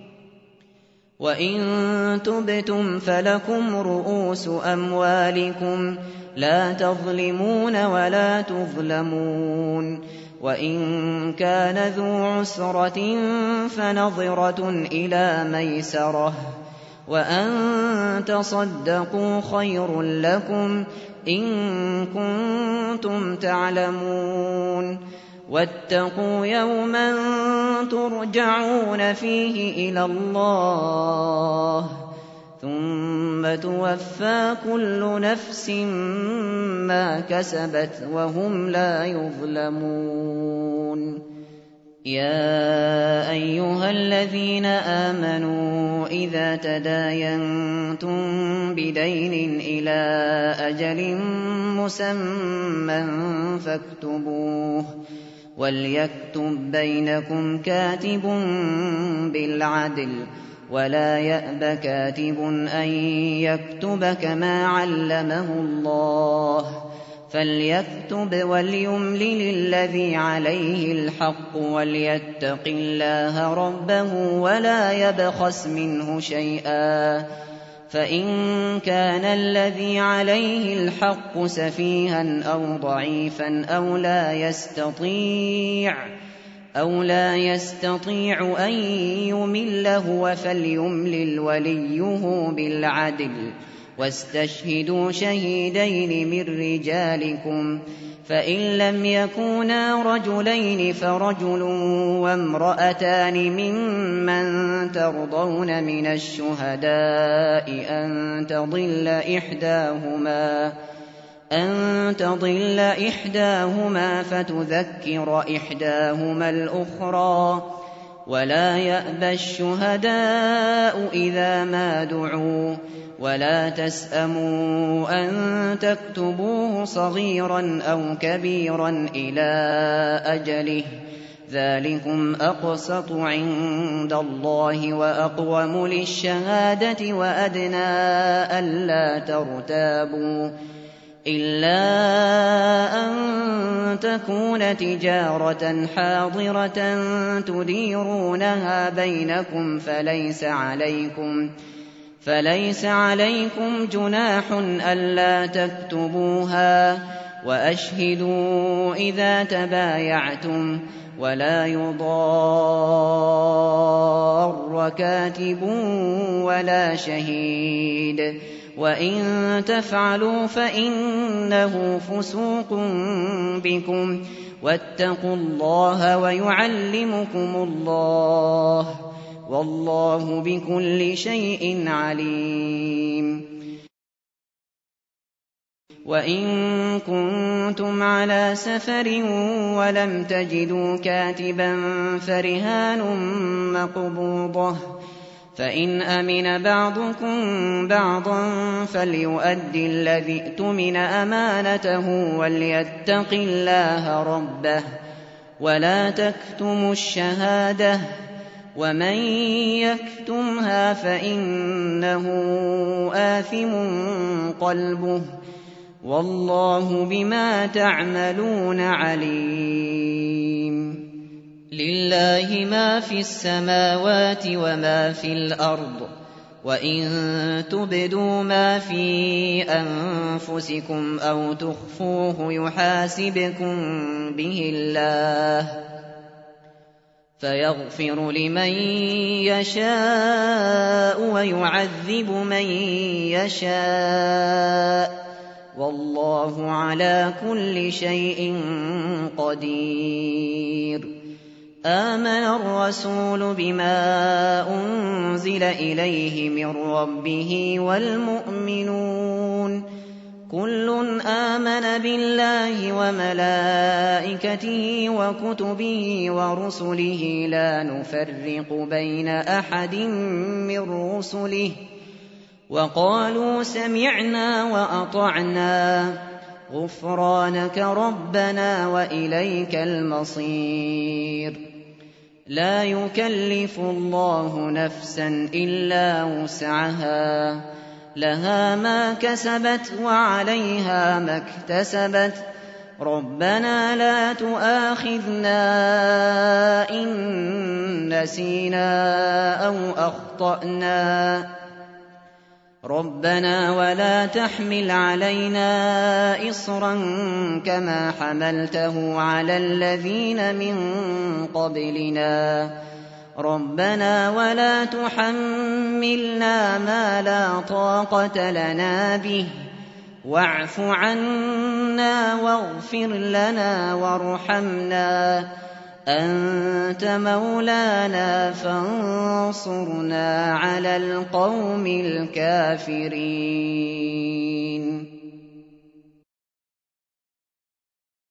وإن تبتم فلكم رؤوس أموالكم لا تظلمون ولا تظلمون وإن كان ذو عسرة فنظرة إلى ميسرة وأن تصدقوا خير لكم إن كنتم تعلمون واتقوا يوما ترجعون فيه إلى الله ثم توفى كل نفس ما كسبت وهم لا يظلمون يا أيها الذين آمنوا إذا تداينتم بدين إلى أجل مسمى فاكتبوه وليكتب بينكم كاتب بالعدل ولا يأب كاتب أن يكتب كما علمه الله فليكتب وليملل الذي عليه الحق وليتق الله ربه ولا يبخس منه شيئا، فإن كان الذي عليه الحق سفيها أو ضعيفا أو لا يستطيع أو لا يستطيع أن يمل هو فليملل وليه بالعدل، واستشهدوا شهيدين من رجالكم، فإن لم يكونا رجلين فرجل وامرأتان ممن ترضون من الشهداء أن تضل إحداهما أن تضل إحداهما فتذكر إحداهما الأخرى، ولا يأبى الشهداء إذا ما دعوا، ولا تسأموا أن تكتبوه صغيرا أو كبيرا إلى أجله، ذلكم أقسط عند الله وأقوم للشهادة وأدنى ألا ترتابوا، إلا أن تكون تجارة حاضرة تديرونها بينكم فليس عليكم فليس عليكم جناح ألا تكتبوها، وأشهدوا إذا تبايعتم، ولا يضار كاتب ولا شهيد، وإن تفعلوا فإنه فسوق بكم، واتقوا الله ويعلمكم الله، والله بكل شيء عليم. وإن كنتم على سفر ولم تجدوا كاتبا فرهان مقبوضة، فإن أمن بعضكم بعضا فليؤدي الذي اؤتمن أمانته وليتق الله ربه، ولا تكتموا الشهادة، ومن يكتمها فإنه آثم قلبه، والله بما تعملون عليم. لله ما في السماوات وما في الأرض، وإن تبدوا ما في أنفسكم أو تخفوه يحاسبكم به الله، فيغفر لمن يشاء ويعذب من يشاء، والله على كل شيء قدير. آمن الرسول بما أنزل إليه من ربه والمؤمنون كل آمن بالله وملائكته وكتبه ورسله لا نفرق بين أحد من رسله، وقالوا سمعنا وأطعنا غفرانك ربنا وإليك المصير. لا يكلف الله نفسا إلا وسعها، لها ما كسبت وعليها ما اكتسبت، ربنا لا تؤاخذنا إن نسينا أو أخطأنا، ربنا ولا تحمل علينا إصرا كما حملته على الذين من قبلنا، ربنا ولا تحملنا ما لا طاقة لنا به، واعف عنا واغفر لنا وارحمنا، أنت مولانا فانصرنا على القوم الكافرين.